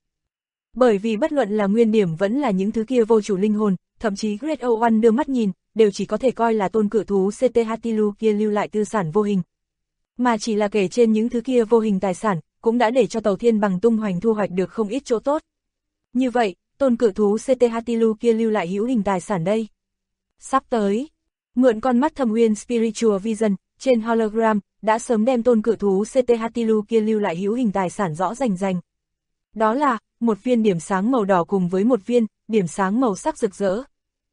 Bởi vì bất luận là nguyên điểm vẫn là những thứ kia vô chủ linh hồn, thậm chí Great O1 đưa mắt nhìn, đều chỉ có thể coi là tôn cự thú CT Hatilu kia lưu lại tư sản vô hình. Mà chỉ là kể trên những thứ kia vô hình tài sản, cũng đã để cho Tàu Thiên Bằng tung hoành thu hoạch được không ít chỗ tốt. Như vậy, tôn cự thú CT Hatilu kia lưu lại hữu hình tài sản đây. Sắp tới, Mượn con mắt thâm uyên Spiritual Vision, trên hologram, đã sớm đem tôn cự thú CT Hatilu kia lưu lại hữu hình tài sản rõ rành rành. Đó là, một viên điểm sáng màu đỏ cùng với một viên, điểm sáng màu sắc rực rỡ.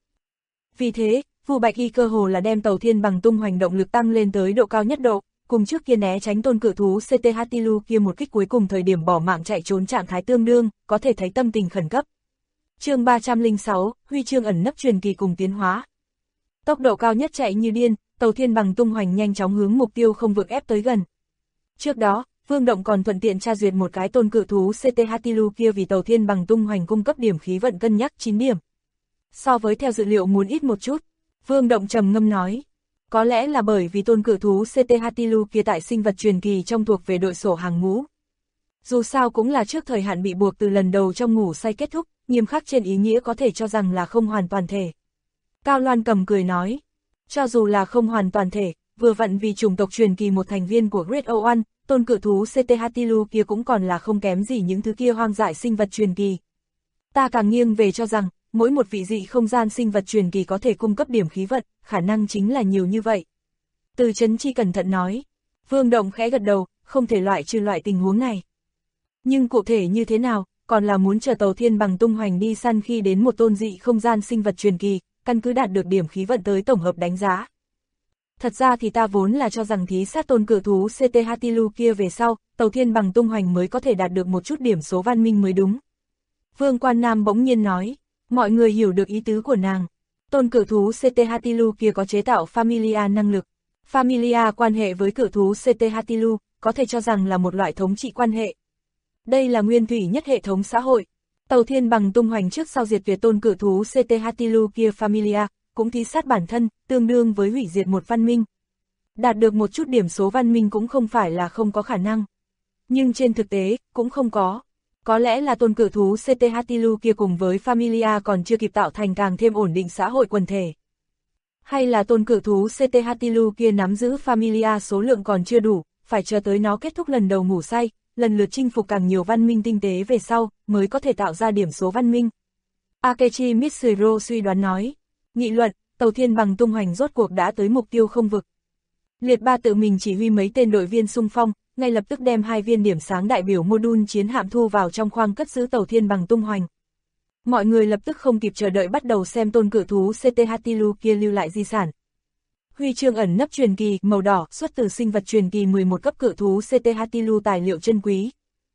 Vì thế, Vu Bạch Y cơ hồ là đem Tàu Thiên Bằng tung hoành động lực tăng lên tới độ cao nhất độ, cùng trước kia né tránh tôn cự thú CT Hatilu kia một kích cuối cùng thời điểm bỏ mạng chạy trốn trạng thái tương đương, có thể thấy tâm tình khẩn cấp. Chương 306, huy chương ẩn nấp truyền kỳ cùng tiến hóa. Tốc độ cao nhất chạy như điên, Tàu Thiên Bằng tung hoành nhanh chóng hướng mục tiêu không vượt ép tới gần. Trước đó, Vương Động còn thuận tiện tra duyệt một cái tôn cự thú CT Hatilu kia vì Tàu Thiên Bằng tung hoành cung cấp điểm khí vận cân nhắc 9 điểm. So với theo dự liệu muốn ít một chút, Vương Động trầm ngâm nói. Có lẽ là bởi vì tôn cự thú CT Hatilu kia tại sinh vật truyền kỳ trong thuộc về đội sổ hàng ngũ. Dù sao cũng là trước thời hạn bị buộc từ lần đầu trong ngủ say kết thúc, nghiêm khắc trên ý nghĩa có thể cho rằng là không hoàn toàn thể. Cao Loan Cầm cười nói, cho dù là không hoàn toàn thể, vừa vặn vì chủng tộc truyền kỳ một thành viên của Great O1, tôn cự thú CT Hatilu kia cũng còn là không kém gì những thứ kia hoang dại sinh vật truyền kỳ. Ta càng nghiêng về cho rằng, mỗi một vị dị không gian sinh vật truyền kỳ có thể cung cấp điểm khí vận, khả năng chính là nhiều như vậy. Từ Chấn Chi cẩn thận nói, Vương Động khẽ gật đầu, không thể loại trừ loại tình huống này. Nhưng cụ thể như thế nào, còn là muốn chờ Tàu Thiên Bằng tung hoành đi săn khi đến một tôn dị không gian sinh vật truyền kỳ, căn cứ đạt được điểm khí vận tới tổng hợp đánh giá. Thật ra thì ta vốn là cho rằng thí sát tôn cự thú CT Hatilu kia về sau, Tàu Thiên Bằng tung hoành mới có thể đạt được một chút điểm số văn minh mới đúng. Vương Quan Nam bỗng nhiên nói, mọi người hiểu được ý tứ của nàng. Tôn cự thú CT Hatilu kia có chế tạo Familia năng lực. Familia quan hệ với cự thú CT Hatilu, có thể cho rằng là một loại thống trị quan hệ. Đây là nguyên thủy nhất hệ thống xã hội. Tàu Thiên Bằng tung hoành trước sau diệt tuyệt tôn cự thú CT Hatilu kia Familia, cũng thí sát bản thân, tương đương với hủy diệt một văn minh. Đạt được một chút điểm số văn minh cũng không phải là không có khả năng. Nhưng trên thực tế, cũng không có. Có lẽ là tôn cự thú CT Hatilu kia cùng với Familia còn chưa kịp tạo thành càng thêm ổn định xã hội quần thể. Hay là tôn cự thú CT Hatilu kia nắm giữ Familia số lượng còn chưa đủ, phải chờ tới nó kết thúc lần đầu ngủ say, lần lượt chinh phục càng nhiều văn minh tinh tế về sau, mới có thể tạo ra điểm số văn minh. Akechi Mitsuro suy đoán nói, nghị luận, Tàu Thiên Bằng tung hoành rốt cuộc đã tới mục tiêu không vực. Liệt Ba tự mình chỉ huy mấy tên đội viên xung phong, ngay lập tức đem 2 viên điểm sáng đại biểu module chiến hạm thu vào trong khoang cất giữ Tàu Thiên Bằng tung hoành. Mọi người lập tức không kịp chờ đợi bắt đầu xem tôn cự thú CT Hatilu kia lưu lại di sản. Huy chương ẩn nấp truyền kỳ màu đỏ xuất từ sinh vật truyền kỳ 11 cấp cự thú CT Hatilu tài liệu chân quý.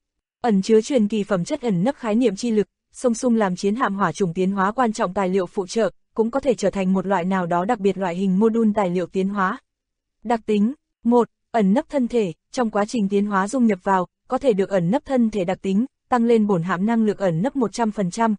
Ẩn chứa truyền kỳ phẩm chất ẩn nấp khái niệm chi lực, song song làm chiến hạm hỏa chủng tiến hóa quan trọng tài liệu phụ trợ, cũng có thể trở thành một loại nào đó đặc biệt loại hình module tài liệu tiến hóa. Đặc tính 1. Ẩn nấp thân thể, trong quá trình tiến hóa dung nhập vào, có thể được ẩn nấp thân thể đặc tính, tăng lên bổn hạm năng lực ẩn nấp 100%.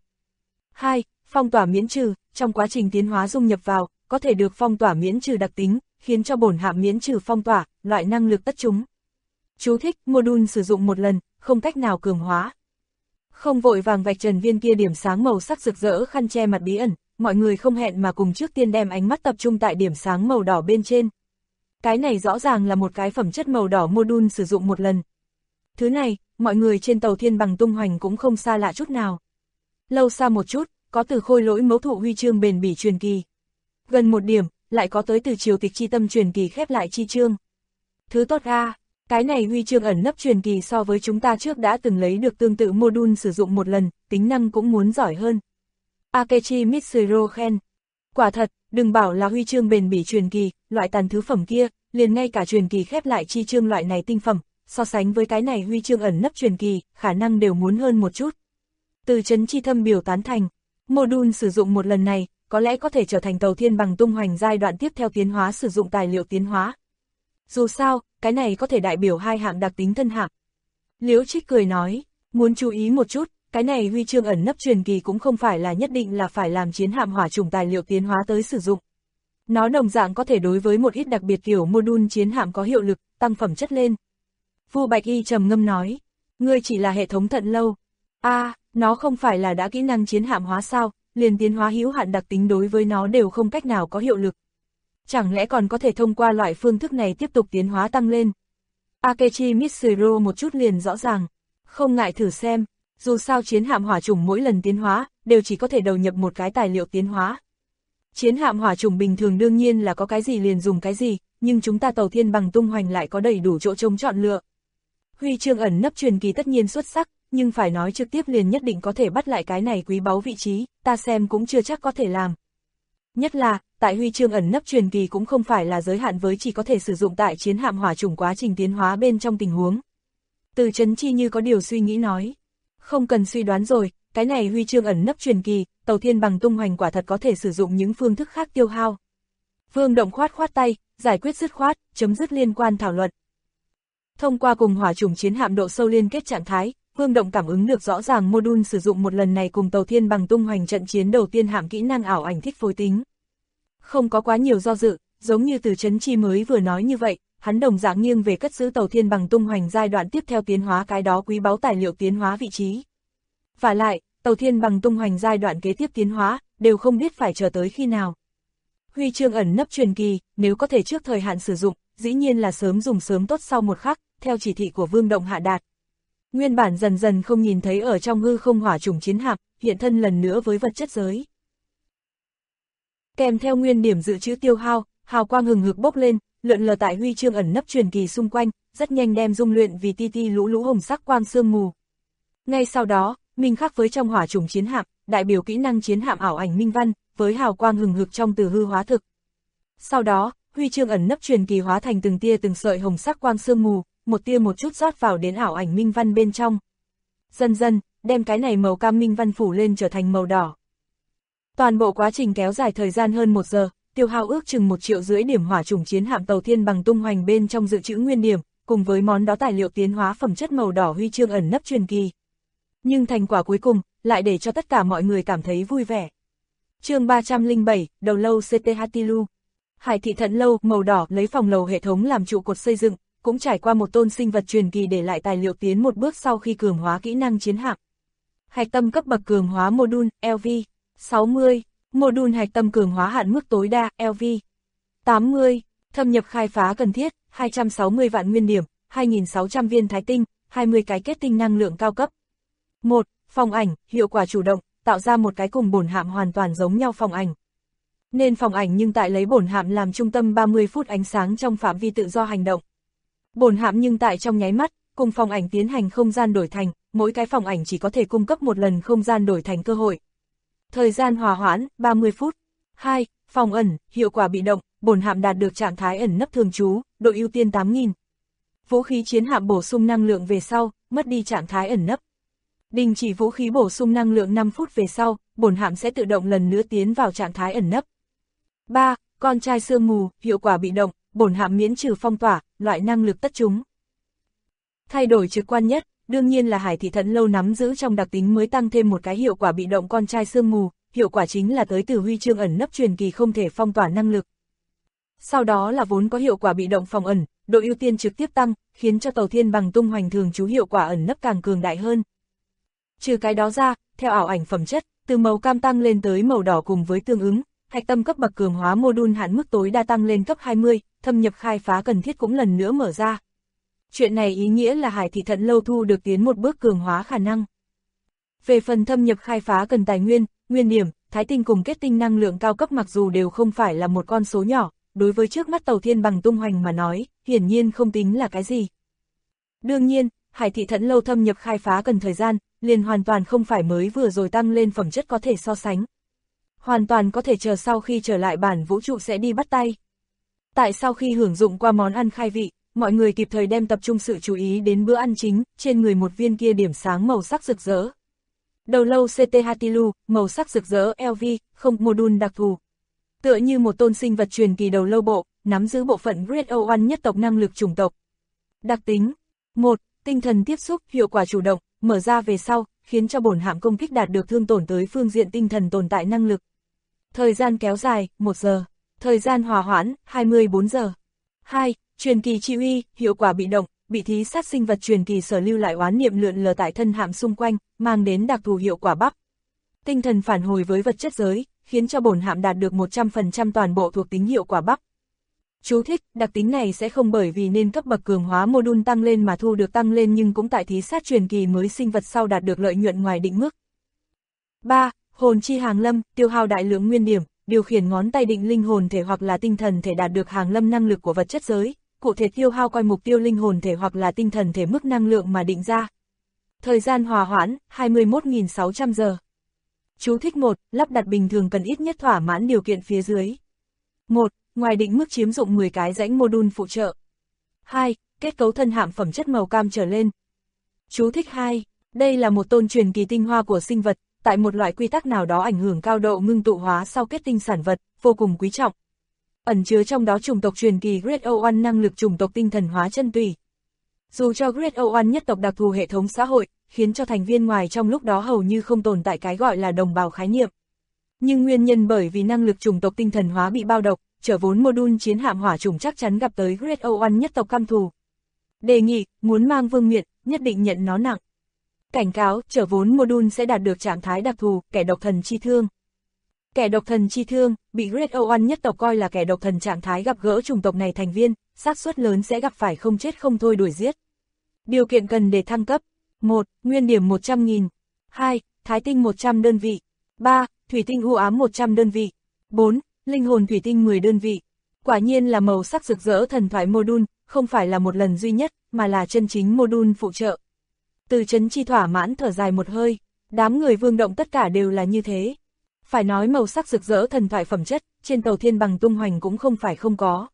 2. Phong tỏa miễn trừ, trong quá trình tiến hóa dung nhập vào, có thể được phong tỏa miễn trừ đặc tính, khiến cho bổn hạm miễn trừ phong tỏa, loại năng lực tất chúng. Chú thích, module sử dụng một lần, không cách nào cường hóa. Không vội vàng vạch trần viên kia điểm sáng màu sắc rực rỡ khăn che mặt bí ẩn, mọi người không hẹn mà cùng trước tiên đem ánh mắt tập trung tại điểm sáng màu đỏ bên trên. Cái này rõ ràng là một cái phẩm chất màu đỏ module sử dụng một lần. Thứ này, mọi người trên Tàu Thiên Bằng tung hoành cũng không xa lạ chút nào. Lâu xa một chút, có từ khôi lỗi mẫu thụ huy chương bền bỉ truyền kỳ. Gần một điểm, lại có tới từ triều tịch chi tâm truyền kỳ khép lại chi chương. Thứ tốt a, cái này huy chương ẩn nấp truyền kỳ so với chúng ta trước đã từng lấy được tương tự module sử dụng một lần, tính năng cũng muốn giỏi hơn. Akechi Mitsuro khen. Quả thật, đừng bảo là huy chương bền bỉ truyền kỳ, loại tàn thứ phẩm kia, liền ngay cả truyền kỳ khép lại chi chương loại này tinh phẩm, so sánh với cái này huy chương ẩn nấp truyền kỳ, khả năng đều muốn hơn một chút. Từ Chấn Chi thâm biểu tán thành, module sử dụng một lần này, có lẽ có thể trở thành Tàu Thiên Bằng tung hoành giai đoạn tiếp theo tiến hóa sử dụng tài liệu tiến hóa. Dù sao, cái này có thể đại biểu 2 hạng đặc tính thân hạng. Liễu Trích cười nói, muốn chú ý một chút, cái này huy chương ẩn nấp truyền kỳ cũng không phải là nhất định là phải làm chiến hạm hỏa chủng tài liệu tiến hóa tới sử dụng. Nó đồng dạng có thể đối với một ít đặc biệt kiểu module chiến hạm có hiệu lực, tăng phẩm chất lên. Vu Bạch Y trầm ngâm nói, ngươi chỉ là hệ thống thận lâu. Nó không phải là đã kỹ năng chiến hạm hóa sao, liền tiến hóa hữu hạn đặc tính đối với nó đều không cách nào có hiệu lực. Chẳng lẽ còn có thể thông qua loại phương thức này tiếp tục tiến hóa tăng lên? Akechi Mitsuro một chút liền rõ ràng, không ngại thử xem, dù sao chiến hạm hỏa chủng mỗi lần tiến hóa, đều chỉ có thể đầu nhập một cái tài liệu tiến hóa. Chiến hạm hỏa trùng bình thường đương nhiên là có cái gì liền dùng cái gì, nhưng chúng ta tàu thiên bằng tung hoành lại có đầy đủ chỗ trông chọn lựa. Huy chương ẩn nấp truyền kỳ tất nhiên xuất sắc, nhưng phải nói trực tiếp liền nhất định có thể bắt lại cái này quý báu vị trí, ta xem cũng chưa chắc có thể làm. Nhất là, tại huy chương ẩn nấp truyền kỳ cũng không phải là giới hạn với chỉ có thể sử dụng tại chiến hạm hỏa trùng quá trình tiến hóa bên trong tình huống. Từ Chấn Chi như có điều suy nghĩ nói. Không cần suy đoán rồi, cái này huy chương ẩn nấp truyền kỳ, tàu thiên bằng tung hoành quả thật có thể sử dụng những phương thức khác tiêu hao. Vương Động khoát tay, giải quyết dứt khoát, chấm dứt liên quan thảo luận. Thông qua cùng hỏa trùng chiến hạm độ sâu liên kết trạng thái, Vương Động cảm ứng được rõ ràng module sử dụng một lần này cùng tàu thiên bằng tung hoành trận chiến đầu tiên hạm kỹ năng ảo ảnh thích phối tính. Không có quá nhiều do dự, giống như Từ Chấn Chi mới vừa nói như vậy, hắn đồng dạng nghiêng về cất giữ tàu thiên bằng tung hoành giai đoạn tiếp theo tiến hóa cái đó quý báu tài liệu tiến hóa vị trí. Và lại, tàu thiên bằng tung hoành giai đoạn kế tiếp tiến hóa, đều không biết phải chờ tới khi nào. Huy chương ẩn nấp truyền kỳ, nếu có thể trước thời hạn sử dụng, dĩ nhiên là sớm dùng sớm tốt sau một khắc, theo chỉ thị của Vương Động hạ đạt. Nguyên bản dần dần không nhìn thấy ở trong hư không hỏa trùng chiến hạm, hiện thân lần nữa với vật chất giới. Kèm theo nguyên điểm dự trữ tiêu hao, hào quang hừng hực bốc lên, lượn lờ tại huy chương ẩn nấp truyền kỳ xung quanh, rất nhanh đem dung luyện vì ti ti lũ lũ hồng sắc quang sương mù. Ngay sau đó, minh khắc với trong hỏa trùng chiến hạm, đại biểu kỹ năng chiến hạm ảo ảnh minh văn, với hào quang hừng hực trong từ hư hóa thực. Sau đó, huy chương ẩn nấp truyền kỳ hóa thành từng tia từng sợi hồng sắc quang sương mù, một tia một chút rót vào đến ảo ảnh minh văn bên trong. Dần dần, đem cái này màu cam minh văn phủ lên trở thành màu đỏ. Toàn bộ quá trình kéo dài thời gian hơn 1 giờ, tiêu hao ước chừng 1,5 triệu điểm hỏa trùng chiến hạm tàu thiên bằng tung hoành bên trong dự trữ nguyên điểm, cùng với món đó tài liệu tiến hóa phẩm chất màu đỏ huy chương ẩn nấp truyền kỳ. Nhưng thành quả cuối cùng, lại để cho tất cả mọi người cảm thấy vui vẻ. Chương 307, đầu lâu CTHTLU. Hải thị thận lâu, màu đỏ, lấy phòng lầu hệ thống làm trụ cột xây dựng, cũng trải qua một tôn sinh vật truyền kỳ để lại tài liệu tiến một bước sau khi cường hóa kỹ năng chiến hạm. Hạch tâm cấp bậc cường hóa module, LV 60, module hạch tâm cường hóa hạn mức tối đa, LV 80, thâm nhập khai phá cần thiết, 260 vạn nguyên điểm, 2.600 viên thái tinh, 20 cái kết tinh năng lượng cao cấp. 1. Phòng ảnh, hiệu quả chủ động, tạo ra một cái cùng bổn hạm hoàn toàn giống nhau phòng ảnh. Nên phòng ảnh nhưng tại lấy bổn hạm làm trung tâm 30 phút ánh sáng trong phạm vi tự do hành động. Bổn hạm nhưng tại trong nháy mắt, cùng phòng ảnh tiến hành không gian đổi thành, mỗi cái phòng ảnh chỉ có thể cung cấp một lần không gian đổi thành cơ hội. Thời gian hòa hoãn, 30 phút. 2. Phòng ẩn, hiệu quả bị động, bổn hạm đạt được trạng thái ẩn nấp thường trú, độ ưu tiên 8.000. Vũ khí chiến hạm bổ sung năng lượng về sau, mất đi trạng thái ẩn nấp. Đình chỉ vũ khí bổ sung năng lượng 5 phút về sau, bổn hạm sẽ tự động lần nữa tiến vào trạng thái ẩn nấp. 3. Con trai sương mù, hiệu quả bị động, bổn hạm miễn trừ phong tỏa, loại năng lực tất chúng. Thay đổi trực quan nhất, đương nhiên là Hải thị thận lâu nắm giữ trong đặc tính mới tăng thêm một cái hiệu quả bị động con trai sương mù, hiệu quả chính là tới từ huy chương ẩn nấp truyền kỳ không thể phong tỏa năng lực. Sau đó là vốn có hiệu quả bị động phòng ẩn, độ ưu tiên trực tiếp tăng, khiến cho tàu thiên bằng tung hoành thường trú hiệu quả ẩn nấp càng cường đại hơn. Trừ cái đó ra, theo ảo ảnh phẩm chất, từ màu cam tăng lên tới màu đỏ cùng với tương ứng, hạch tâm cấp bậc cường hóa module hạn mức tối đa tăng lên cấp 20, thâm nhập khai phá cần thiết cũng lần nữa mở ra. Chuyện này ý nghĩa là Hải thị thận lâu thu được tiến một bước cường hóa khả năng. Về phần thâm nhập khai phá cần tài nguyên, nguyên điểm, thái tinh cùng kết tinh năng lượng cao cấp mặc dù đều không phải là một con số nhỏ, đối với trước mắt tàu thiên bằng tung hoành mà nói, hiển nhiên không tính là cái gì. Đương nhiên, Hải thị thận lâu thâm nhập khai phá cần thời gian, liền hoàn toàn không phải mới vừa rồi tăng lên phẩm chất có thể so sánh. Hoàn toàn có thể chờ sau khi trở lại bản vũ trụ sẽ đi bắt tay. Tại sau khi hưởng dụng qua món ăn khai vị, mọi người kịp thời đem tập trung sự chú ý đến bữa ăn chính, trên người một viên kia điểm sáng màu sắc rực rỡ. Đầu lâu CTHTLU, màu sắc rực rỡ LV, không module đặc thù. Tựa như một tôn sinh vật truyền kỳ đầu lâu bộ, nắm giữ bộ phận Great O1 nhất tộc năng lực chủng tộc. Đặc tính 1. Tinh thần tiếp xúc, hiệu quả chủ động, mở ra về sau, khiến cho bổn hạm công kích đạt được thương tổn tới phương diện tinh thần tồn tại năng lực. Thời gian kéo dài, 1 giờ. Thời gian hòa hoãn, 24 giờ. 2. Truyền kỳ chi uy, hiệu quả bị động, bị thí sát sinh vật truyền kỳ sở lưu lại oán niệm lượn lờ tại thân hạm xung quanh, mang đến đặc thù hiệu quả bắp. Tinh thần phản hồi với vật chất giới, khiến cho bổn hạm đạt được 100% toàn bộ thuộc tính hiệu quả bắp. Chú thích, đặc tính này sẽ không bởi vì nên cấp bậc cường hóa module tăng lên mà thu được tăng lên nhưng cũng tại thí sát truyền kỳ mới sinh vật sau đạt được lợi nhuận ngoài định mức. 3. Hồn chi hàng lâm, tiêu hao đại lượng nguyên điểm, điều khiển ngón tay định linh hồn thể hoặc là tinh thần thể đạt được hàng lâm năng lực của vật chất giới, cụ thể tiêu hao coi mục tiêu linh hồn thể hoặc là tinh thần thể mức năng lượng mà định ra. Thời gian hòa hoãn, 21.600 giờ. Chú thích 1, lắp đặt bình thường cần ít nhất thỏa mãn điều kiện phía dưới. 1. Ngoài định mức chiếm dụng 10 cái rãnh module phụ trợ. 2. Kết cấu thân hạm phẩm chất màu cam trở lên. Chú thích 2. Đây là một tôn truyền kỳ tinh hoa của sinh vật, tại một loại quy tắc nào đó ảnh hưởng cao độ ngưng tụ hóa sau kết tinh sản vật, vô cùng quý trọng. Ẩn chứa trong đó chủng tộc truyền kỳ Great O1 năng lực chủng tộc tinh thần hóa chân tùy. Dù cho Great O1 nhất tộc đặc thù hệ thống xã hội, khiến cho thành viên ngoài trong lúc đó hầu như không tồn tại cái gọi là đồng bào khái niệm. Nhưng nguyên nhân bởi vì năng lực chủng tộc tinh thần hóa bị bao độc, trở vốn module chiến hạm hỏa chủng chắc chắn gặp tới Great O1 nhất tộc căm thù. Đề nghị, muốn mang vương miện, nhất định nhận nó nặng. Cảnh cáo, trở vốn module sẽ đạt được trạng thái đặc thù, kẻ độc thần chi thương. Kẻ độc thần chi thương, bị Great O1 nhất tộc coi là kẻ độc thần trạng thái gặp gỡ chủng tộc này thành viên, xác suất lớn sẽ gặp phải không chết không thôi đuổi giết. Điều kiện cần để thăng cấp: 1. Nguyên điểm 100.000. 2. Thái tinh 100 đơn vị. 3. Thủy tinh u ám 100 đơn vị. 4. Linh hồn thủy tinh 10 đơn vị. Quả nhiên là màu sắc rực rỡ thần thoại module, không phải là một lần duy nhất, mà là chân chính module phụ trợ. Từ Chấn Chi thỏa mãn thở dài một hơi, đám người Vương Động tất cả đều là như thế. Phải nói màu sắc rực rỡ thần thoại phẩm chất, trên tàu Thiên Bằng tung hoành cũng không phải không có.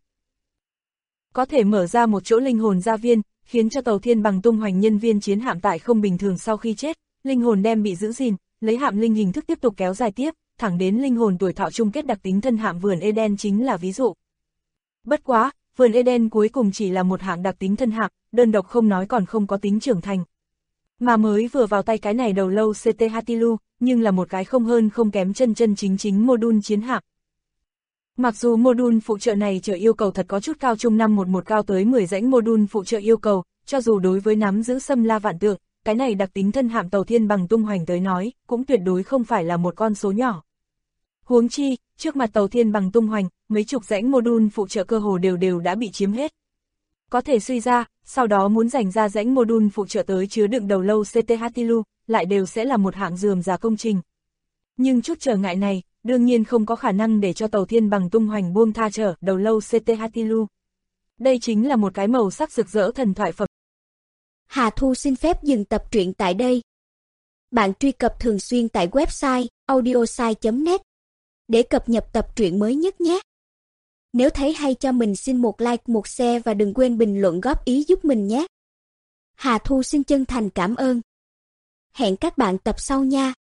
Có thể mở ra một chỗ linh hồn gia viên, khiến cho tàu Thiên Bằng tung hoành nhân viên chiến hạm tại không bình thường sau khi chết, linh hồn đem bị giữ gìn, lấy hạm linh hình thức tiếp tục kéo dài tiếp, thẳng đến linh hồn tuổi thọ chung kết đặc tính thân hạm vườn Eden chính là ví dụ. Bất quá, vườn Eden cuối cùng chỉ là một hạng đặc tính thân hạm, đơn độc không nói còn không có tính trưởng thành. Mà mới vừa vào tay cái này đầu lâu CT Hatilu, nhưng là một cái không hơn không kém chân chính module chiến hạm. Mặc dù module phụ trợ này chờ yêu cầu thật có chút cao, trung 511 cao tới 10 rãnh module phụ trợ yêu cầu, cho dù đối với nắm giữ xâm la vạn tượng, cái này đặc tính thân hạm tàu Thiên Bằng tung hoành tới nói, cũng tuyệt đối không phải là một con số nhỏ. Huống chi, trước mặt tàu Thiên Bằng tung hoành, mấy chục rãnh module phụ trợ cơ hồ đều đã bị chiếm hết. Có thể suy ra, sau đó muốn dành ra rãnh module phụ trợ tới chứa đựng đầu lâu CT Hatilu, lại đều sẽ là một hạng rườm rà công trình. Nhưng chút trở ngại này, đương nhiên không có khả năng để cho tàu Thiên Bằng tung hoành buông tha trở đầu lâu CT Hatilu. Đây chính là một cái màu sắc rực rỡ thần thoại phẩm.
Hà Thu xin phép dừng tập truyện tại đây. Bạn truy cập thường xuyên tại website audiosai.net để cập nhật tập truyện mới nhất nhé. Nếu thấy hay cho mình xin một like, một share và đừng quên bình luận góp ý giúp mình nhé. Hà Thu xin chân thành cảm ơn. Hẹn các bạn tập sau nha.